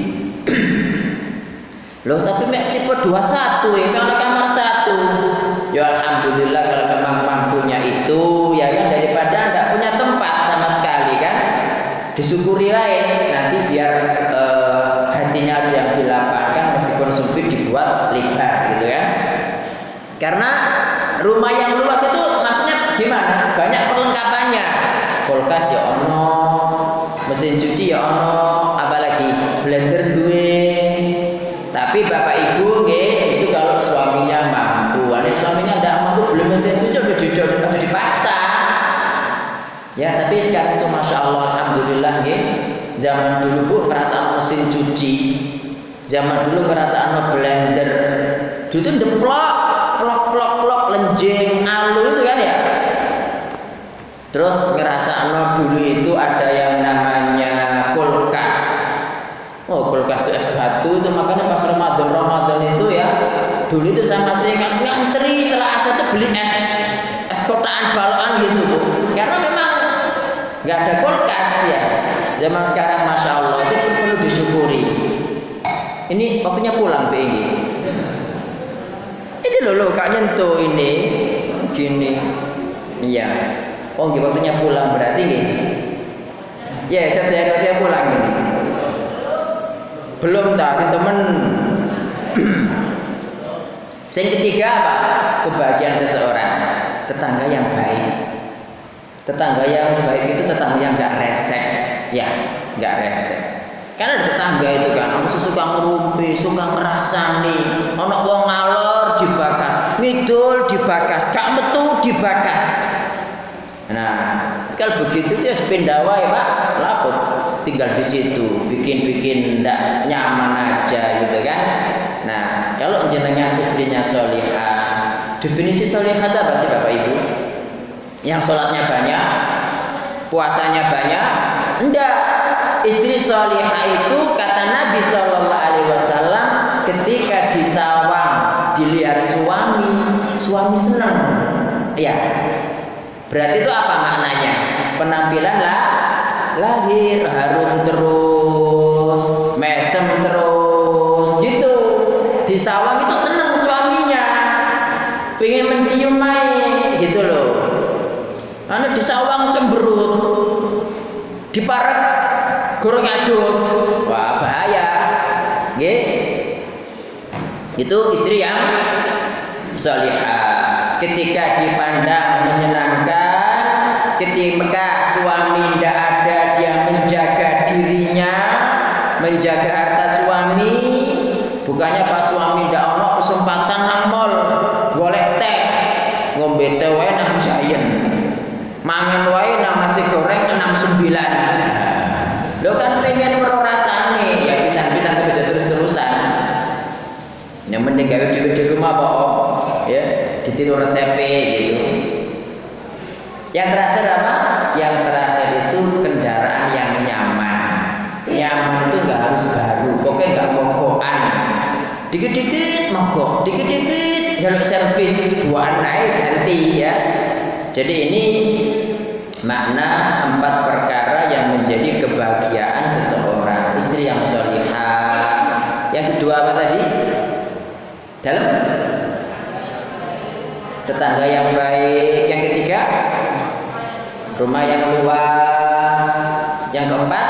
Loh, tapi mek tipe 21 ya, mek kamar 1. Ya alhamdulillah kalau memang mampunya itu, ya kan, daripada enggak punya tempat sama sekali kan. Disyukuri aja, nanti biar hatinya aja yang dilapangkan, meskipun sempit dibuat lebar gitu ya. Karena rumah yang luas itu maksudnya gimana? Banyak perlengkapannya. Kulkas ya ono, mesin cuci ya ono, apalagi blender duwe. Tapi Bapak Ibu itu kalau suaminya mampu, ada suaminya tidak mampu beli mesin cuci udah dipaksa. Ya, tapi sekarang itu Masya Allah, alhamdulillah zaman dulu Bu ngerasa mesin cuci, zaman dulu ngerasa blender, dulu itu plok menjing alu itu kan ya. Terus ngerasa dulu itu ada yang namanya kulkas. Oh, kulkas itu es batu itu, makanya pas Ramadan itu ya, dulu itu saya masih ngantri setelah asar itu beli es kotaan balokan gitu Bu. Karena memang nggak ada kulkas ya. Zaman sekarang Masya Allah itu perlu disyukuri. Ini waktunya pulang Bu ini. Ini loh kak nyentuh ini gini. Iya. Oh, waktunya pulang berarti nih. Ya, saya waktunya pulang ini. Belum tak, teman. Yang ketiga apa? Kebahagiaan seseorang. Tetangga yang baik. Tetangga yang baik itu tetangga yang nggak resek, ya, nggak resek. Karena ada tetangga itu kan, aku suka ngerumpi, suka ngerasani. Ono wong ngalor dibakas, ngidul dibakas, gak metu dibakas. Nah, kalau begitu dia sepindah wae Pak, laput tinggal di situ, bikin ndak nyaman aja gitu kan. Nah, kalau jenengan istrinya solihah, definisi solihah apa sih Bapak Ibu? Yang sholatnya banyak, puasanya banyak? Enggak. Istri solihah itu kata Nabi Shallallahu Alaihi Wasallam ketika disawang dilihat suami senang, ya. Berarti itu apa maknanya? Penampilan lahir harum terus, mesem terus, gitu. Disawang itu senang suaminya, pengen mencium main, gitu loh. Anu disawang cemberut, diparek gorong aduh, wah bahaya, nggih. Itu istri yang salihah. Ketika dipandang menyenangkan, ketika suami tidak ada, dia menjaga dirinya, menjaga harta suami. Bukannya pas suami tidak ono kesempatan nang mall, golek teh, ngombe teh wae nang Giant, mangan wae nang nasi goreng 69. Lo kan pengen merorasane, ya bisa terus-terusan. Yang penting gawe di rumah kok, ya. Ditiru resepnya gitu. Yang terakhir apa? Yang terakhir itu kendaraan yang nyaman. Nyaman itu nggak harus baru, pokoknya nggak mogokan. Dikit-dikit mogok, dikit-dikit jalur servis, buat naik ganti ya. Jadi ini makna 4 perkara yang menjadi kebahagiaan seseorang, istri yang sholihah. Yang kedua apa tadi? Dalam tetangga yang baik. Yang ketiga, rumah yang luas. Yang keempat,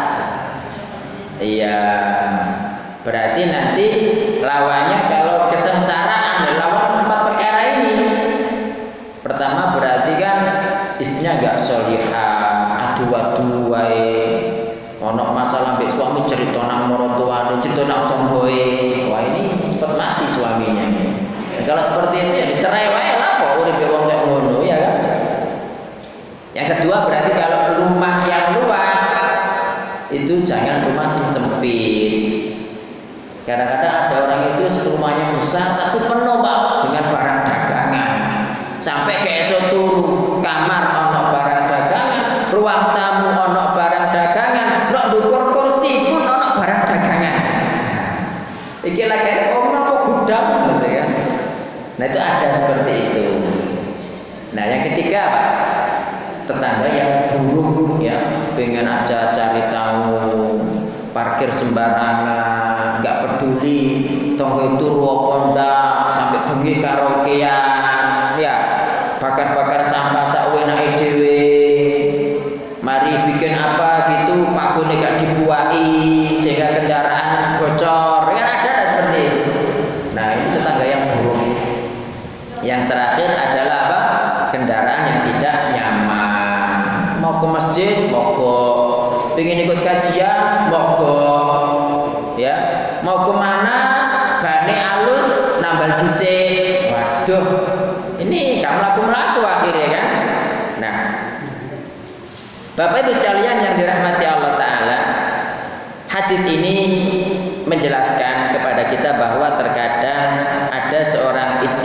iya, berarti nanti lawannya kalau kesengsaraan lawan 4 perkara ini. Pertama berarti kan istrinya enggak sholihah, adu-adu wae. Ono masalah mbek suami cerita nang maratuane, cerita nang tonggoe. Wah, ini cepat mati suaminya. Kalau seperti itu ya dicerai wae lah kok uripe wong kaya ngono ya kan. Yang kedua berarti kalau rumah yang luas itu jangan rumah sing sempit. Kadang-kadang ada orang itu rumahnya besar tapi penuh Pak dengan barang dagangan. Sampai ke esok turu, kamar ono barang dagangan, ruang tamu ono barang dagangan, nok ndukur kursi pun ono barang dagangan. Iki lagi ono gudang gitu ya. Nah itu ada seperti itu. Nah yang ketiga apa? Tetangga yang buruk ya, pengen aja cari tamu, parkir sembarangan, nggak peduli, tonggo itu ruoponda sampai bengi karaokean, ya bakar-bakar sampah sakwenake dhewe. Mari bikin apa gitu, pakune gak dibuai sehingga kendaraan bocor, kan ada seperti itu. Nah ini tetangga yang buruk. Yang terakhir adalah apa? Kendaraan yang tidak nyaman. Mau ke masjid, mogok. Pengen ikut kajian, mogok. Ya, mau kemana? Bane alus, nambal dhisik. Waduh, ini gak melaku akhirnya kan? Nah, Bapak Ibu sekalian yang dirahmati Allah Ta'ala, hadis ini menjelaskan kepada kita bahwa terkadang ada seorang istri itu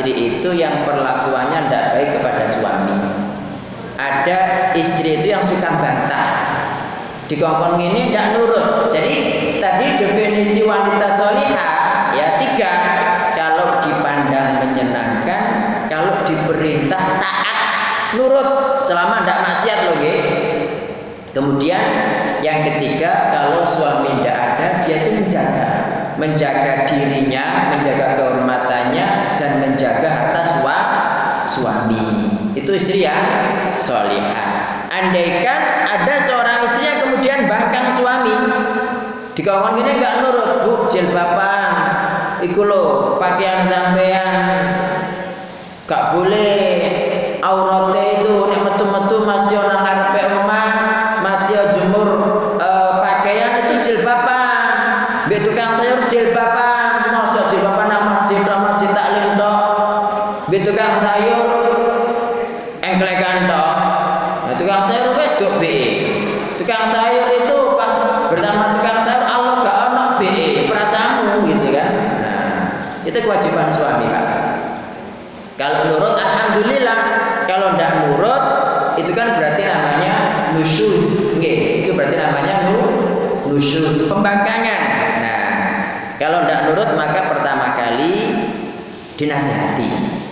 itu yang perlakuannya tidak baik kepada suami. Ada istri itu yang suka bantah, dikongkon ini tidak nurut. Jadi tadi definisi wanita solihah ya 3. Kalau dipandang menyenangkan, kalau diperintah taat, nurut selama tidak maksiat loh ya. Kemudian yang ketiga, kalau suami tidak ada, dia itu menjaga dirinya, menjaga kehormatannya, dan menjaga harta suami. Itu istri yang solihah. Andaikan ada seorang istri yang kemudian bangkang suami, dikongkon ini nggak nurut, bu jilbaban, iku lo pakaian sampean gak boleh, aurate itu nek metu-metu masih orang ngarepe omah, masih jemur pakaian itu jilbaban, mbek tukang sayur jilbaban, mosok jilbaban nang masjid taklim tok, mbek tukang sayur engklekan tok. Nah, tukang sayur wedok be. Tukang sayur itu pas bersama tukang sayur Allah gak ono be, perasamu gitu kan. Nah, itu kewajiban suami, Pak. Kalau nurut alhamdulillah, kalau tidak nurut itu kan berarti namanya nusyuz. Itu berarti namanya nusyuz, pembangkangan. Nah, kalau tidak nurut maka pertama kali dinasihati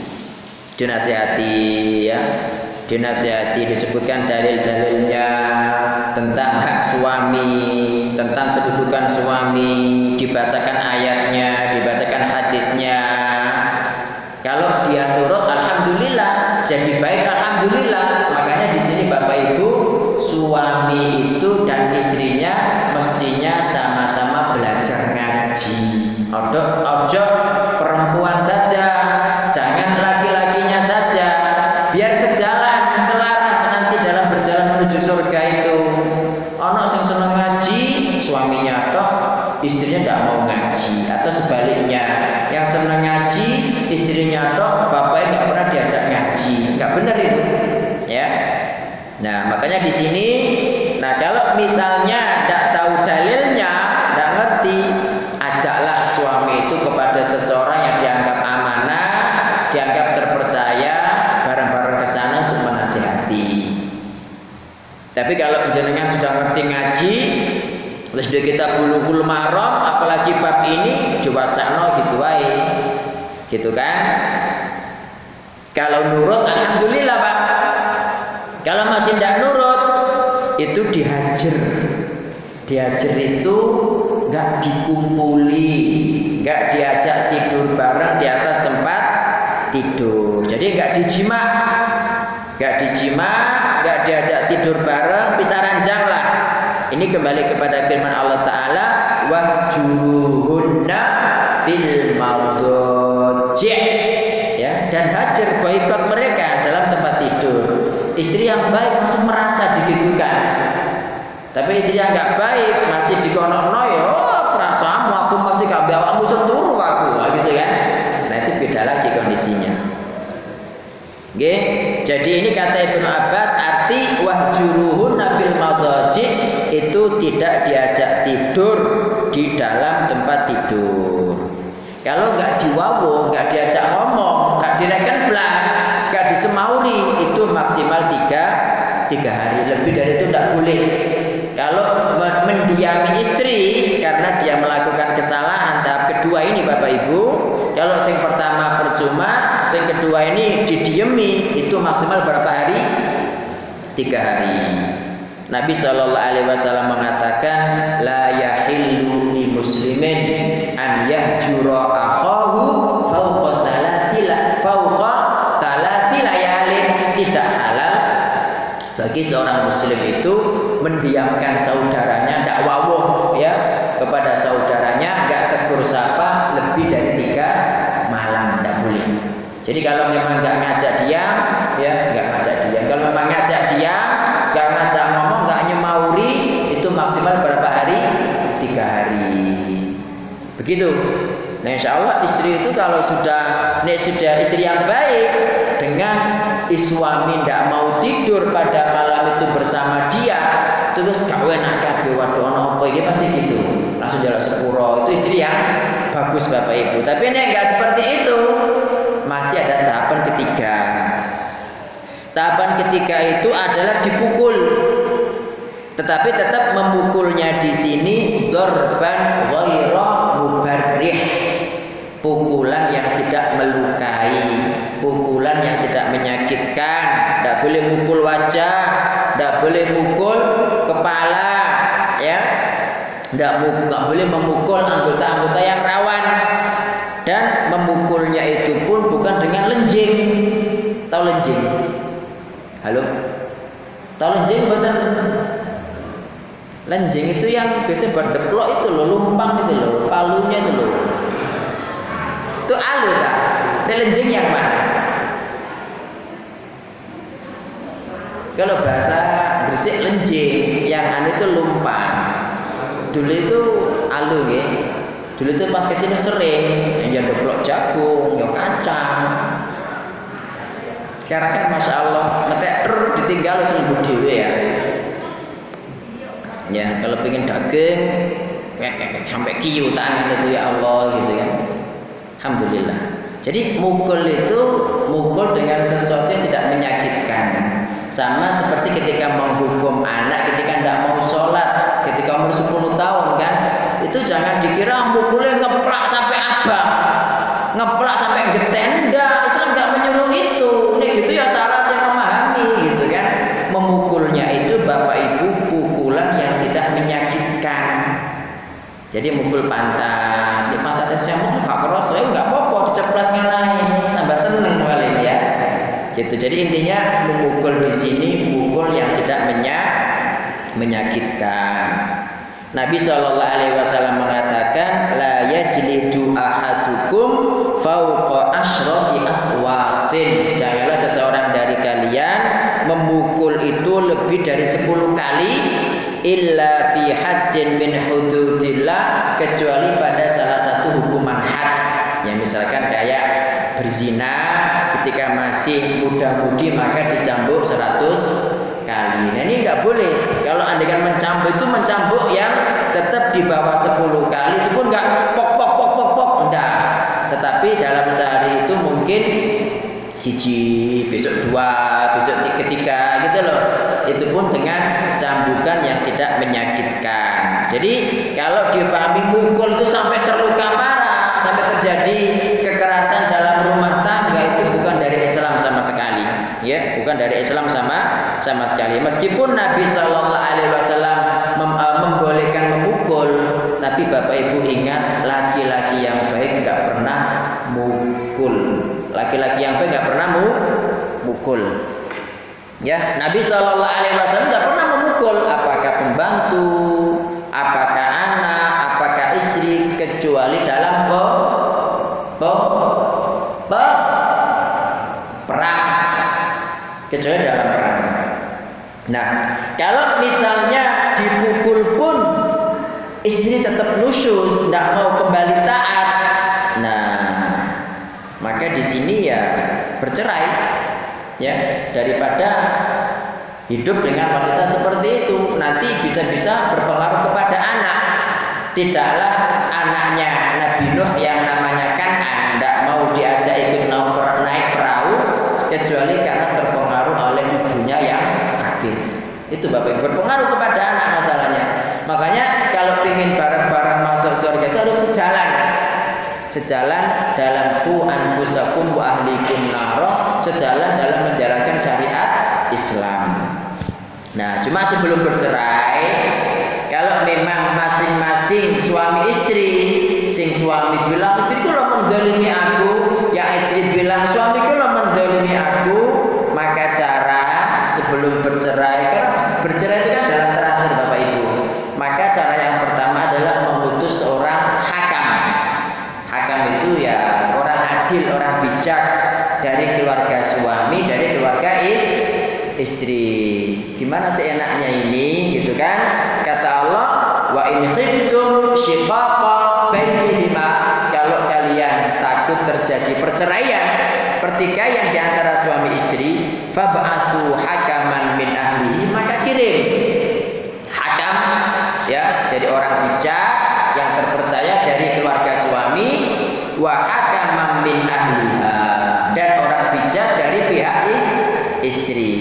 ya. Dinasihati, disebutkan dalil-dalilnya tentang hak suami, tentang kedudukan suami, dibacakan ayatnya, dibacakan hadisnya. Kalau dia nurut, alhamdulillah, jadi baik, alhamdulillah. Makanya di sini Bapak Ibu, suami itu dan istrinya mestinya sama-sama belajar ngaji. Ojo perempuan saja, jangan laki-lakinya saja. Biar sejalan, selaras nanti dalam berjalan menuju surga itu. Ono sing seneng ngaji, suaminya tok, istrinya tidak mau ngaji, atau sebaliknya, yang seneng ngaji, istrinya tok, bapaknya nggak pernah diajak ngaji, nggak benar itu, ya. Nah makanya di sini, nah kalau misalnya tidak tahu dalilnya, tidak ngerti, ajaklah suami itu kepada seseorang yang dianggap amanah, dianggap terpercaya, bareng-bareng ke sana untuk menasihati. Tapi kalau jenengan sudah ngerti ngaji, terus dia kita bulughul maram, apalagi bab ini diwacana gitu wae. Gitu kan? Kalau nurut alhamdulillah, Pak. Kalau masih tidak nurut itu dihajar. Dihajar itu enggak dikumpuli, enggak diajak tidur bareng di atas tempat tidur. Jadi enggak dijima. Enggak diajak tidur bareng, pisah ranjang lah. Ini kembali kepada firman Allah Ta'ala, wahjuruhunna fil madajih, ya, dan hajar, boikot mereka dalam tempat tidur. Istri yang baik masih merasa digitukan, tapi istri yang nggak baik masih dikonokno, ya perasaanmu aku masih gak bawamu seturu aku, gitu kan. Nah itu beda lagi kondisinya. Oke, jadi ini kata Ibnu Abbas, arti wahjuruhunna fil madajih itu tidak diajak tidur di dalam tempat tidur. Kalau nggak diwawo, nggak diajak ngomong, nggak direken blas, nggak disemauri, itu maksimal 3 hari. Lebih dari itu nggak boleh. Kalau mendiami istri karena dia melakukan kesalahan tahap kedua ini, Bapak Ibu, kalau yang pertama percuma, yang kedua ini didiemi, itu maksimal berapa hari? 3 hari. Nabi SAW mengatakan, la yahillu li muslimin an yahjura akhahu fauqa thalathi layalin. Tidak halal bagi seorang muslim itu mendiamkan saudaranya, tidak wawuh ya kepada saudaranya, enggak tegur sapa lebih dari 3 malam, tidak boleh. Jadi kalau memang enggak ngajak dia, ya enggak ngajak dia. Kalau memang ngajak dia, enggak ngajak ngomong, enggak nyemauri, itu maksimal berapa hari? 3 hari. Begitu. Nah, insya Allah istri itu kalau sudah istri yang baik, dengan suami tidak mau tidur pada malam itu bersama dia, terus gawe nak kabeh waduh ono apa iki, pasti gitu. Langsung jalan sepuro. Itu istri yang bagus, Bapak Ibu. Tapi nek enggak seperti itu, masih ada tahap ketiga itu adalah dipukul. Tetapi tetap memukulnya di sini dorban ghairu mubarrih. Pukulan yang tidak melukai, pukulan yang tidak menyakitkan. Tidak boleh mukul wajah, tidak boleh mukul kepala, ya. Tidak boleh memukul anggota-anggota yang rawan. Dan memukulnya itu pun bukan dengan lenjing. Tahu lenjing? Halo? Tahu lenjing betul? Lenjing itu yang biasanya buat deplok itu loh, lumpang itu loh, palunya itu loh. Itu alu tak? Dan lenjing yang mana? Kalau bahasa Gresik lenjing, yang anu itu lumpang. Dulu itu alu ya. Dulu itu pas kecil sering yang deplok jagung, yang kacang. Sekarang kan masya Allah, metek ditinggal sembuh dewe ya. Ya kalau pengen daging, sampai kiu tangan itu ya Allah gitu ya. Alhamdulillah. Jadi mukul itu mukul dengan sesuatu yang tidak menyakitkan. Sama seperti ketika menghukum anak ketika tidak mau sholat, ketika umur 10 tahun kan, itu jangan dikira mukulnya ngeplak sampai abang, ngeplak sampai getenda. Islam nggak menyuruh itu. Ini gitu ya salah saya memahami gitu kan. Memukulnya itu bapak ibu pukulan yang tidak menyakitkan. Jadi mukul pantat, di pantatnya saya mau gak keros, saya nggak apa-apa, diceplas ngelai, tambah seneng paling ya. Gitu. Jadi intinya memukul di sini pukul yang tidak menyakitkan. Nabi SAW mengatakan, la yajlidu ahadukum fauqa asyrati aswatin. Janganlah seseorang dari kalian memukul itu lebih dari 10 kali. Illa fi haddin min hududillah, kecuali pada salah satu hukuman had. Ya misalkan kayak berzina ketika masih muda-mudi maka dicambuk 100 kali. Nah ini nggak boleh. Kalau andaikan mencambuk itu mencambuk yang tetap di bawah 10 kali, itu pun nggak pok enggak. Tetapi dalam sehari itu mungkin siji, besok 2, besok 3 gitu loh. Itu pun dengan cambukan yang tidak menyakitkan. Jadi kalau dipahami mukul itu sampai terluka parah, sampai terjadi kekerasan dalam rumah tangga, itu bukan dari Islam sama sekali. Ya, bukan dari Islam sama sekali. Meskipun Nabi SAW membolehkan memukul, tapi bapak ibu ingat, laki-laki yang baik nggak pernah mukul. Laki-laki yang baik nggak pernah mukul. Ya, Nabi SAW nggak pernah memukul, apakah pembantu, apakah anak, apakah istri, kecuali dalam perang. Kecuali dalam perang. Nah, kalau misalnya dipukul pun istri tetap nusyuz, tidak mau kembali taat. Nah, maka di sini ya bercerai. Ya, daripada hidup dengan wanita seperti itu, nanti bisa-bisa berpengaruh kepada anak. Tidaklah anaknya Nabi Nuh yang namanya Kan'an tidak mau diajak ikut naik perahu, kecuali karena terpengaruh oleh ibunya yang kafir. Itu Bapak, berpengaruh kepada anak masalahnya. Makanya kalau ingin bareng-bareng masuk surga itu harus sejalan dalam ku anfusakum wa ahlikum naro, sejalan dalam menjalankan syariat Islam. Nah, cuma sebelum bercerai, kalau memang masing-masing suami istri, sing suami bilang istriku lo menzalimi aku, yang istri bilang suamiku lo menzalimi aku, maka cara sebelum bercerai, karena bercerai itu kan jalan terakhir Bapak Ibu, maka cara yang pertama adalah mengutus seorang hakam. Hakam itu ya orang adil, orang bijak dari keluarga suami, dari keluarga istri. Gimana seenaknya ini, gitu kan? Kata Allah, wa in khiftum shiqaqa bainihima, kalau kalian takut terjadi perceraian, pertikaian di antara suami istri, fab'atsu hakaman min ahlihi, maka kirim hakam, ya, jadi orang bijak yang terpercaya dari keluarga suami, wa hakaman min ahliha, dan orang bijak dari pihak istri.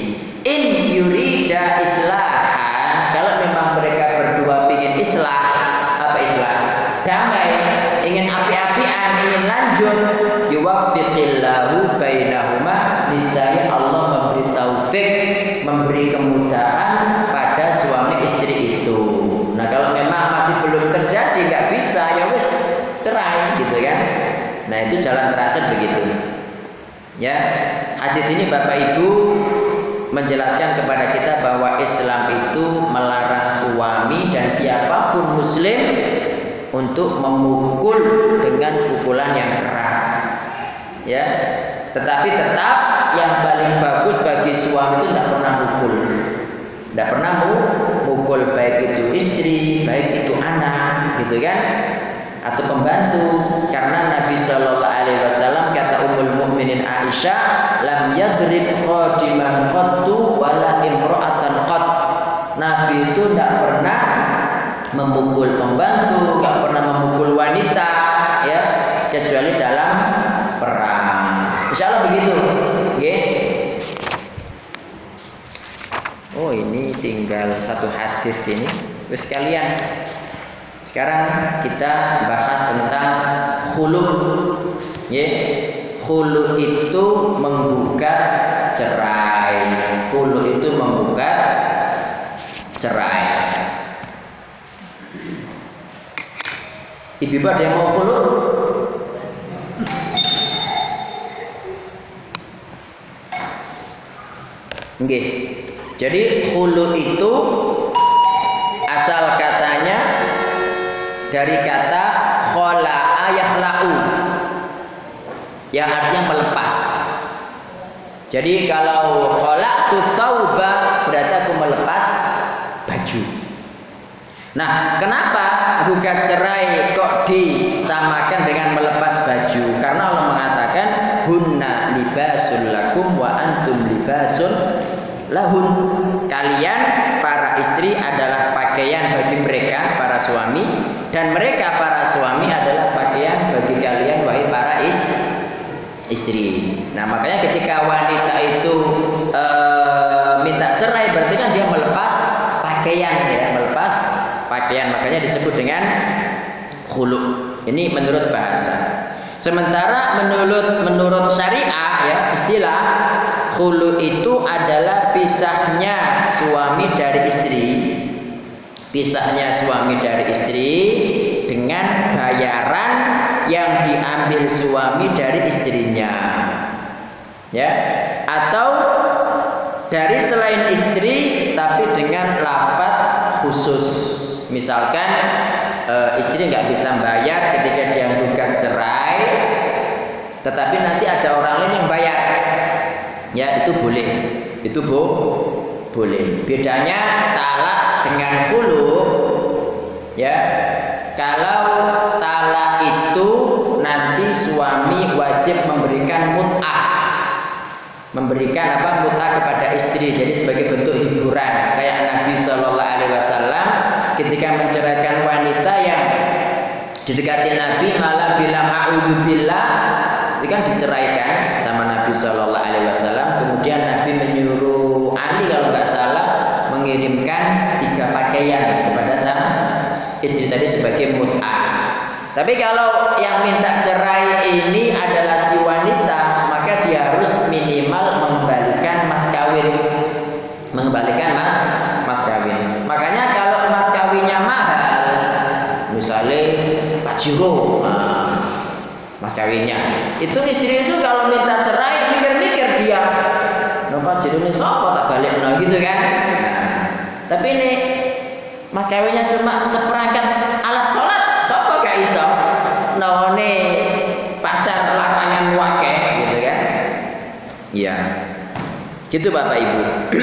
In yurida islahan, kalau memang mereka berdua ingin islah, apa islah? Damai, ingin api-apian, ingin lanjut, yuwaffiqillahu bainahuma, niscaya Allah memberi taufik, memberi kemudahan pada suami istri itu. Nah, kalau memang masih belum terjadi, nggak bisa, ya wis cerai gitu kan. Nah, itu jalan terakhir begitu. Ya, hadis ini Bapak Ibu menjelaskan kepada kita bahwa Islam itu melarang suami dan siapapun muslim untuk memukul dengan pukulan yang keras. Ya. Tetapi tetap yang paling bagus bagi suami itu tidak pernah mukul. Tidak pernah mukul, baik itu istri, baik itu anak, gitu kan? Atau pembantu, karena Nabi Shallallahu Alaihi Wasallam kata Ummul Mukminin Aisyah, lam yadrib khadiman qattu wala imro'atan qat. Nabi itu tidak pernah memukul pembantu, tidak pernah memukul wanita, ya, kecuali dalam perang. Insya Allah begitu, okay? Oh, ini tinggal satu hadis ini, terus kalian. Sekarang kita bahas tentang khulu. Ya. Khulu itu menggugat cerai. Khulu itu menggugat cerai. Ibu ada yang mau khulu? Nggih. Jadi khulu itu asal katanya dari kata khola'a yakhla'u, yang artinya melepas. Jadi kalau khola'tu thawba berarti aku melepas baju. Nah, kenapa gugat cerai kok disamakan dengan melepas baju? Karena Allah mengatakan hunna libasul lakum wa antum libasul lahun. Kalian para istri adalah pakaian bagi mereka para suami, dan mereka para suami adalah pakaian bagi kalian wahai para istri. Nah, makanya ketika wanita itu minta cerai berarti kan dia melepas pakaian, ya, melepas pakaian, makanya disebut dengan khulu. Ini menurut bahasa. Sementara menurut syariah, ya, istilah khulu itu adalah pisahnya suami dari istri. Pisahnya suami dari istri dengan bayaran yang diambil suami dari istrinya. Ya, atau dari selain istri tapi dengan lafaz khusus. Misalkan istri nggak bisa bayar ketika dia gugat cerai, tetapi nanti ada orang lain yang bayar. Ya, itu boleh. Itu boleh. Bedanya talak dengan khulu, ya. Kalau talak itu nanti suami wajib memberikan mut'ah. Memberikan apa? Mut'ah kepada istri. Jadi sebagai bentuk hiburan. Kayak Nabi Shallallahu Alaihi Wasallam ketika menceraikan wanita yang didekati Nabi malah bilang a'udzubillah, itu kan diceraikan sama Nabi Shallallahu Alaihi Wasallam. Kemudian Nabi menyuruh Ali kalau nggak salah mengirimkan 3 pakaian kepada sang istri tadi sebagai mut'ah. Tapi kalau yang minta cerai ini adalah si wanita, maka dia harus minimal mengembalikan mas kawin. Mengembalikan mas kawin. Makanya kalau mas kawinnya mahal, misalnya Pajero, mas kawinnya, itu istri itu kalau minta cerai mikir-mikir dia, Pajero ini sopo tak balik gitu kan. Nah, tapi ini mas kawinnya cuma seperangkat alat sholat, sopo gak iso none pasar larangan wake gitu kan. Iya, gitu Bapak Ibu.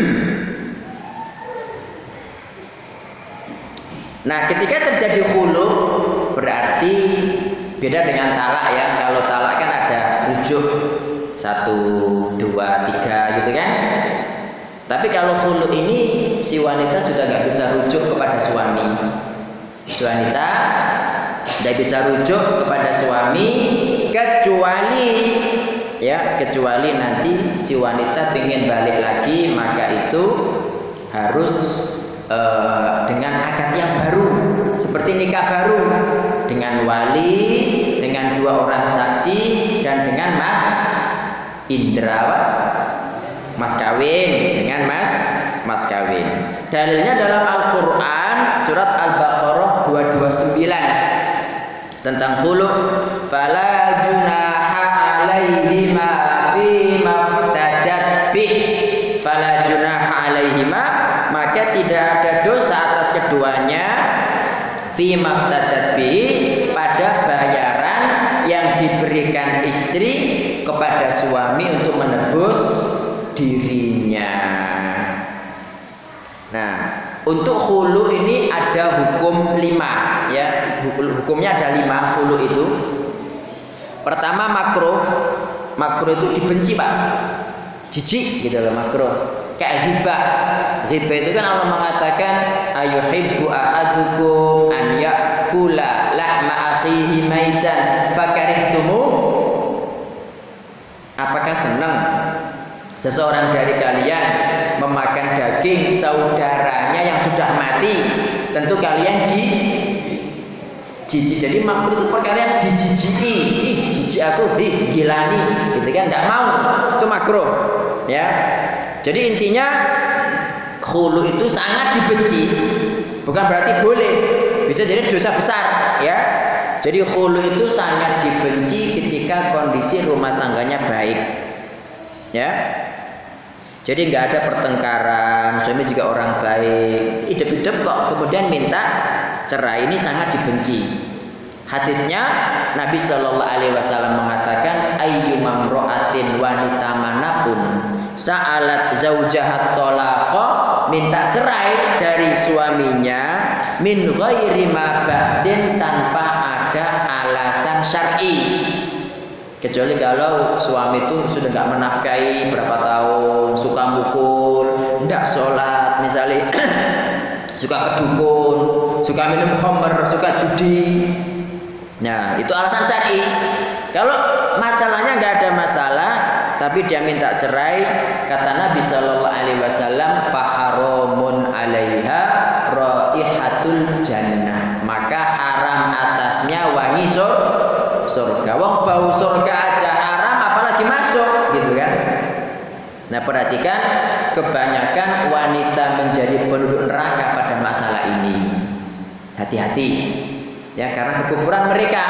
Nah, ketika terjadi khulu berarti beda dengan talak, ya. Kalau talak kan ada rujuk 1, 2, 3 gitu kan. Tapi kalau khulu ini si wanita sudah nggak bisa rujuk kepada suami. Si wanita tidak bisa rujuk kepada suami kecuali ya, kecuali nanti si wanita ingin balik lagi, maka itu harus dengan akad yang baru, seperti nikah baru, dengan wali, dengan 2 orang saksi, dan dengan mas indra, mas kawin, dengan mas kawin. Dalilnya dalam Al-Quran surat Al-Baqarah 229 tentang khulu'. Fala junaha alaihima fi maftadat bih. Fala junaha alaihima, maka tidak ada dosa atas keduanya fi maftadat bih, pada bayaran yang diberikan istri kepada suami untuk menebus dirinya. Nah, untuk khulu ini ada hukum 5, ya. Hukumnya ada 5 khulu itu. Pertama makruh. Makruh itu dibenci, Pak. Jijik gitu loh makruh. Kayak hibah. Hibah itu kan Allah mengatakan ayuhibbu ahadukum an ya'kula lahma akhihi maitan fakarihtumu. Apakah senang seseorang dari kalian memakan daging saudaranya yang sudah mati? Tentu kalian jijik. Jadi makruh itu perkara yang dijijiki. Jijik aku, gilani, gitu kan? Tidak mau, itu makruh, ya. Jadi intinya khulu itu sangat dibenci, bukan berarti boleh, bisa jadi dosa besar, ya. Jadi khulu itu sangat dibenci ketika kondisi rumah tangganya baik, ya. Jadi nggak ada pertengkaran, suami juga orang baik, hidup-hidup kok kemudian minta cerai, ini sangat dibenci. Hadisnya Nabi Shallallahu Alaihi Wasallam mengatakan ayyumam ro'atin, wanita manapun sa'alat zaujahat tolaqa, minta cerai dari suaminya, min ghairi ma ba'sin, tanpa ada alasan syar'i. Kecuali kalau suami itu sudah nggak menafkahi berapa tahun, suka mukul, nggak sholat misalnya, suka kedukun, suka minum khamr, suka judi. Nah, itu alasan syar'i. Kalau masalahnya nggak ada masalah, tapi dia minta cerai, kata Nabi Shallallahu Alaihi Wasallam, faharamun alaiha raihatul jannah, maka haram atasnya wangi surga. Wong bau surga aja haram, apalagi masuk, gitu kan? Nah, perhatikan, kebanyakan wanita menjadi penduduk neraka pada masalah ini. Hati-hati, ya, karena kekufuran mereka.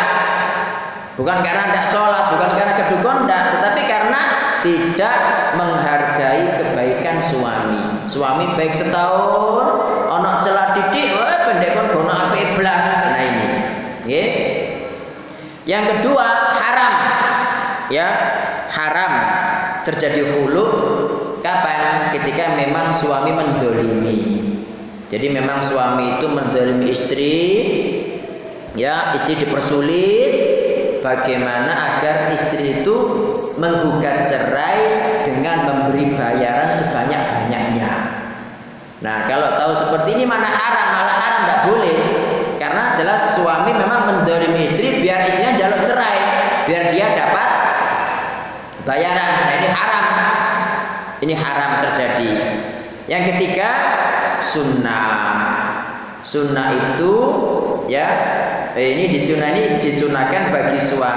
Bukan karena tidak sholat, bukan karena kedukun, tetapi karena tidak menghargai kebaikan suami. Suami baik setahun, ono celah didik, wah pendek kon gono ape blas. Nah ini, ya. Yang kedua, haram, ya, haram terjadi khulu kapan? Ketika memang suami menzalimi. Jadi memang suami itu menzalimi istri, ya, istri dipersulit. Bagaimana agar istri itu menggugat cerai dengan memberi bayaran sebanyak-banyaknya. Nah, kalau tahu seperti ini mana haram, malah haram, tidak boleh. Karena jelas suami memang menzalimi istri biar istrinya jaluk cerai, biar dia dapat bayaran. Nah, ini haram. Ini haram terjadi. Yang ketiga, sunnah. Sunnah itu, ya, ini disunahkan bagi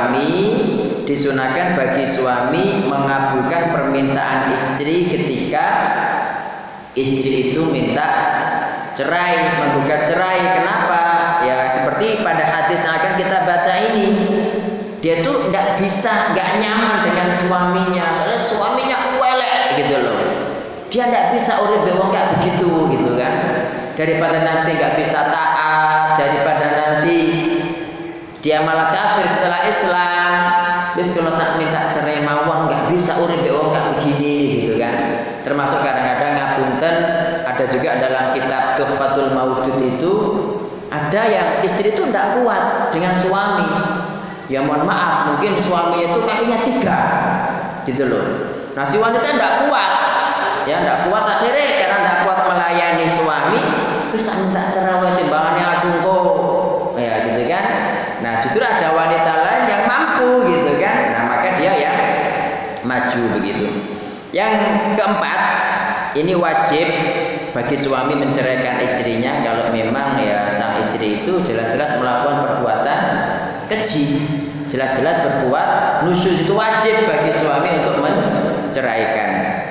suami mengabulkan permintaan istri ketika istri itu minta cerai, menggugat cerai. Kenapa? Ya seperti pada hadis yang akan kita baca ini, dia tuh nggak nyaman dengan suaminya, soalnya suaminya welek gitu loh. Dia nggak bisa urip wong kayak begitu, gitu kan? Daripada nanti nggak bisa taat, daripada nanti dia malah kafir setelah Islam. Terus kalau tak minta cerai mawon nggak bisa urip wong kayak begini, gitu kan? Termasuk kadang-kadang ngapunten, ada juga dalam kitab Tuhfatul Maudud itu ada yang istri itu tidak kuat dengan suami. Ya mohon maaf, mungkin suaminya itu kakinya 3, gitu loh. Nah si wanita tidak kuat, ya tidak kuat, akhirnya karena tidak kuat melayani suami, terus tak minta cerai, timbangannya aku kok, ya gitu kan. Nah justru ada wanita lain yang mampu, gitu kan. Nah maka dia maju begitu. Yang keempat, ini wajib bagi suami menceraikan istrinya kalau memang ya sang istri itu jelas-jelas melakukan perbuatan keji, jelas-jelas berbuat nusyuz, itu wajib bagi suami untuk menceraikan.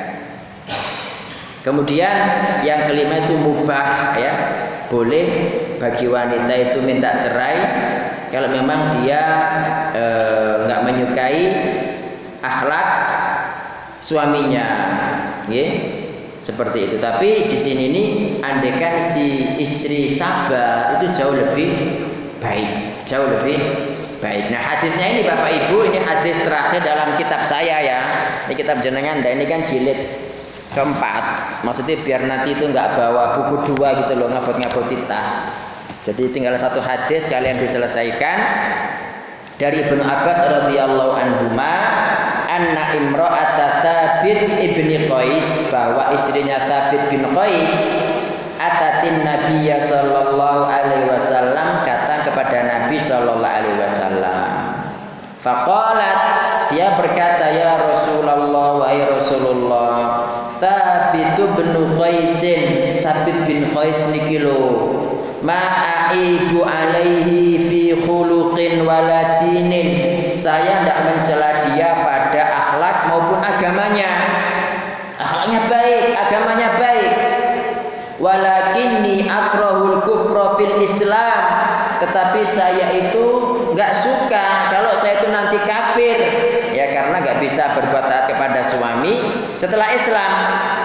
Kemudian yang kelima itu mubah, ya, boleh bagi wanita itu minta cerai kalau memang dia nggak menyukai akhlak suaminya, ya, seperti itu. Tapi di sini nih, andaikan si istri sabar itu jauh lebih baik, jauh lebih baik. Nah, hadisnya ini Bapak Ibu, ini hadis terakhir dalam kitab saya ya. Ini kitab jenengan, dan ini kan jilid keempat. Maksudnya biar nanti itu nggak bawa buku 2 gitu loh, ngabot-ngaboti tas. Jadi tinggal satu hadis kalian diselesaikan. Dari Ibnu Abbas radhiyallahu anhuma, anna imra'ata Thabit ibni Qais, bahwa istrinya Thabit bin Qais, atatin Nabiyya sallallahu alaihi wasallam, datang kepada Nabi sallallahu alaihi wasallam. Faqalat, dia berkata, ya Rasulullah, wahai Rasulullah, Thabit bin Qaisin, Thabit bin Qais niki lho, ma'aibu alaihi fi khuluqin waladinin, saya tidak mencela dia pada akhlak maupun agamanya. Akhlaknya baik, agamanya baik. Walakinni akrahul kufra fil Islam, tetapi saya itu nggak suka kalau saya itu nanti kafir, ya, karena nggak bisa berbuat taat kepada suami setelah Islam.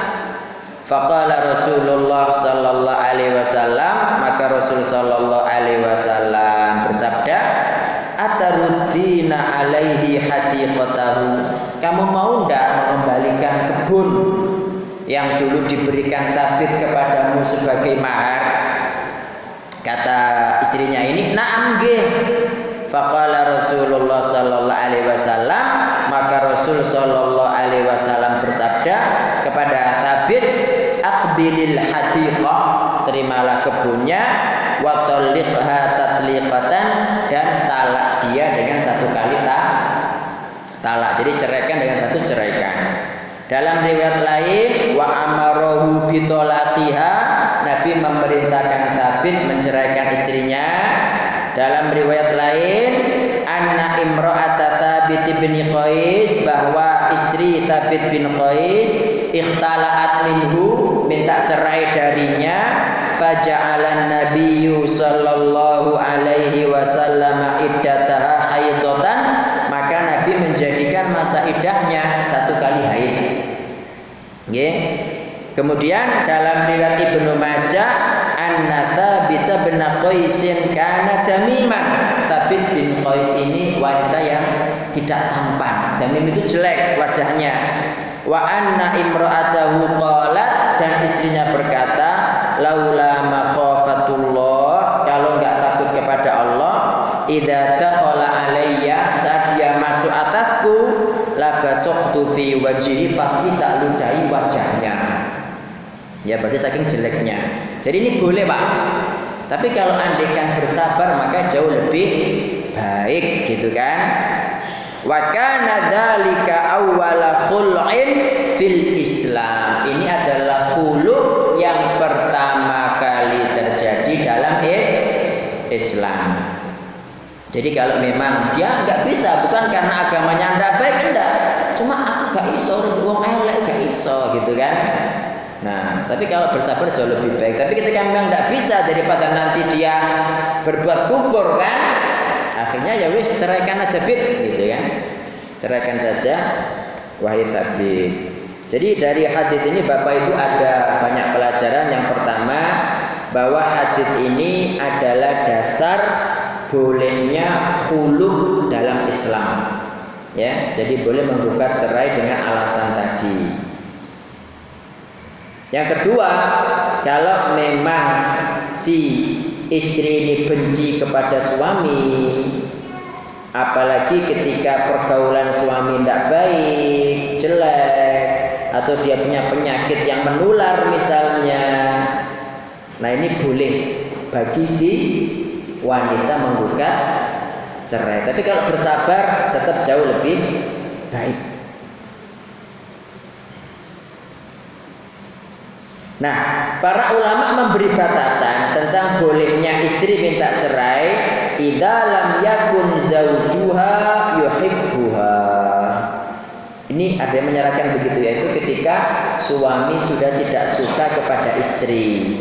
Faqala Rasulullah sallallahu alaihi wasallam, maka Rasul sallallahu alaihi wasallam bersabda, ataruddina alaihi hadiqatahu, kamu mau ndak mengembalikan kebun yang dulu diberikan Thabit kepadamu sebagai mahar? Kata istrinya ini, na'am nggih. Faqala Rasulullah sallallahu alaihi wasallam, maka Rasul sallallahu alaihi wasallam bersabda kepada Thabit, aqbilil hadiqah, terimalah kebunnya, wa talliqha tatliqatan, dan talak dia dengan satu kali talak. Jadi ceraikan dengan satu ceraikan. Dalam riwayat lain, wa amarahu bitolaqiha, Nabi memerintahkan Thabit menceraikan istrinya. Dalam riwayat lain, anna imra'ata Thabit bin Qais, bahwa istri Thabit bin Qais ikhtala'at minhu, minta cerai darinya. Faja'alan nabiyyu sallallahu alaihi wasallam iddataha haidatan, maka Nabi menjadikan masa iddahnya satu kali haid. Nggih. Kemudian dalam riwayat Ibnu Majah, anna Thabit bin Qaisin kana damiman, Thabit bin Qais ini wanita yang tidak tampan. Damim itu jelek wajahnya. Wa anna imra'atahu qalat, dan istrinya berkata, laula makhafatullah, kalau enggak takut kepada Allah, idza dakhala alayya, saat dia masuk atasku, labasaqtu fi wajhi, pasti tak ludahi wajahnya. Ya, berarti saking jeleknya. Jadi ini boleh, Pak. Tapi kalau andaikan bersabar maka jauh lebih baik, gitu kan? Wa kana dzalika awwala khul'in fil Islam. Ini adalah khulu' yang pertama kali terjadi dalam Islam. Jadi kalau memang dia enggak bisa, bukan karena agamanya enggak baik, enggak. Cuma aku gak iso, wong elek gak iso, gitu kan? Nah, tapi kalau bersabar jauh lebih baik. Tapi ketika memang tidak bisa, daripada nanti dia berbuat kufur kan, akhirnya ya wis ceraikan aja bit, gitu kan? Ceraikan saja, wahai Thabit. Jadi dari hadis ini Bapak Ibu ada banyak pelajaran. Yang pertama, bahwa hadis ini adalah dasar bolehnya khulu dalam Islam. Ya, jadi boleh menggugat cerai dengan alasan tadi. Yang kedua, kalau memang si istri ini benci kepada suami, apalagi ketika pergaulan suami tidak baik, jelek, atau dia punya penyakit yang menular misalnya, nah ini boleh bagi si wanita menggugat cerai. Tapi kalau bersabar tetap jauh lebih baik. Nah, para ulama memberi batasan tentang bolehnya istri minta cerai idza lam yakun zaujuha yuhibbuha. Ini ada yang menyarankan begitu, yaitu ketika suami sudah tidak suka kepada istri.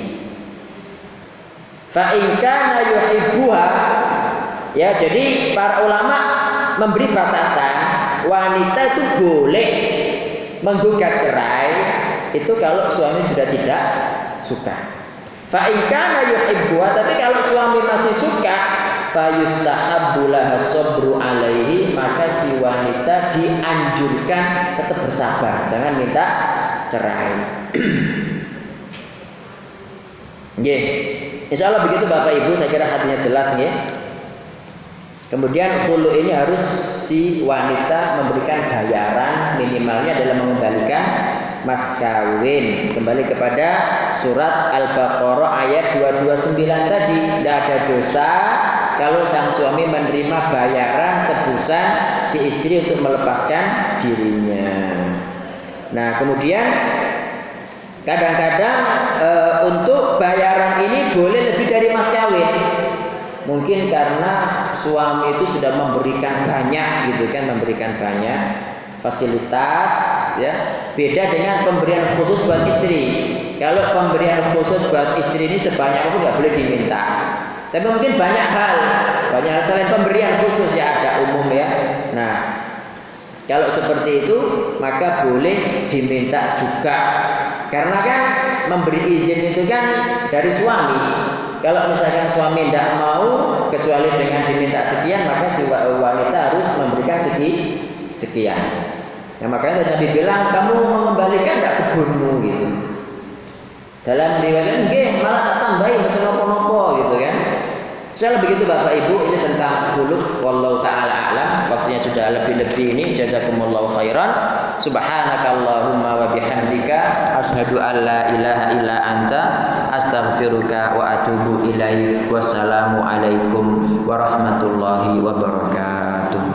Fa in kana yuhibbuha, ya, jadi para ulama memberi batasan wanita itu boleh menggugat cerai itu kalau suami sudah tidak suka. Fa in kana yuhibbuha, tapi kalau suami masih suka, fa yustahabbu laha sabru alaihi, maka si wanita dianjurkan tetap bersabar, jangan minta cerai. Nggih. Insyaallah begitu Bapak Ibu, saya kira hatinya jelas nggih. Kemudian khulu ini harus si wanita memberikan bayaran minimalnya dalam mengembalikan mas kawin. Kembali kepada surat Al-Baqarah ayat 229 tadi, tidak ada dosa kalau sang suami menerima bayaran tebusan si istri untuk melepaskan dirinya. Nah, kemudian kadang-kadang untuk bayaran ini boleh lebih dari mas kawin. Mungkin karena suami itu sudah memberikan banyak gitu kan, memberikan banyak fasilitas ya. Beda dengan pemberian khusus buat istri. Kalau pemberian khusus buat istri ini sebanyak itu nggak boleh diminta. Tapi mungkin banyak hal selain pemberian khusus ya, ada umum ya. Nah, kalau seperti itu maka boleh diminta juga. Karena kan memberi izin itu kan dari suami. Kalau misalkan suami tidak mau kecuali dengan diminta sekian, maka si wanita harus memberikan sekian. Nah, makanya Nabi bilang kamu mengembalikan tidak kebunmu gitu. Dalam riwayat nggih malah tak tambahin betul nopo-nopo gitu kan. Saya begitu Bapak Ibu, ini tentang khuluf wallahu taala a'lam. Waktunya sudah lebih-lebih ini. Jazakumullahu khairan. Subhanakallahumma wa bihamdika asyhadu an la ilaha illa anta astaghfiruka wa atubu ilaik. Wassalamu alaikum warahmatullahi wabarakatuh.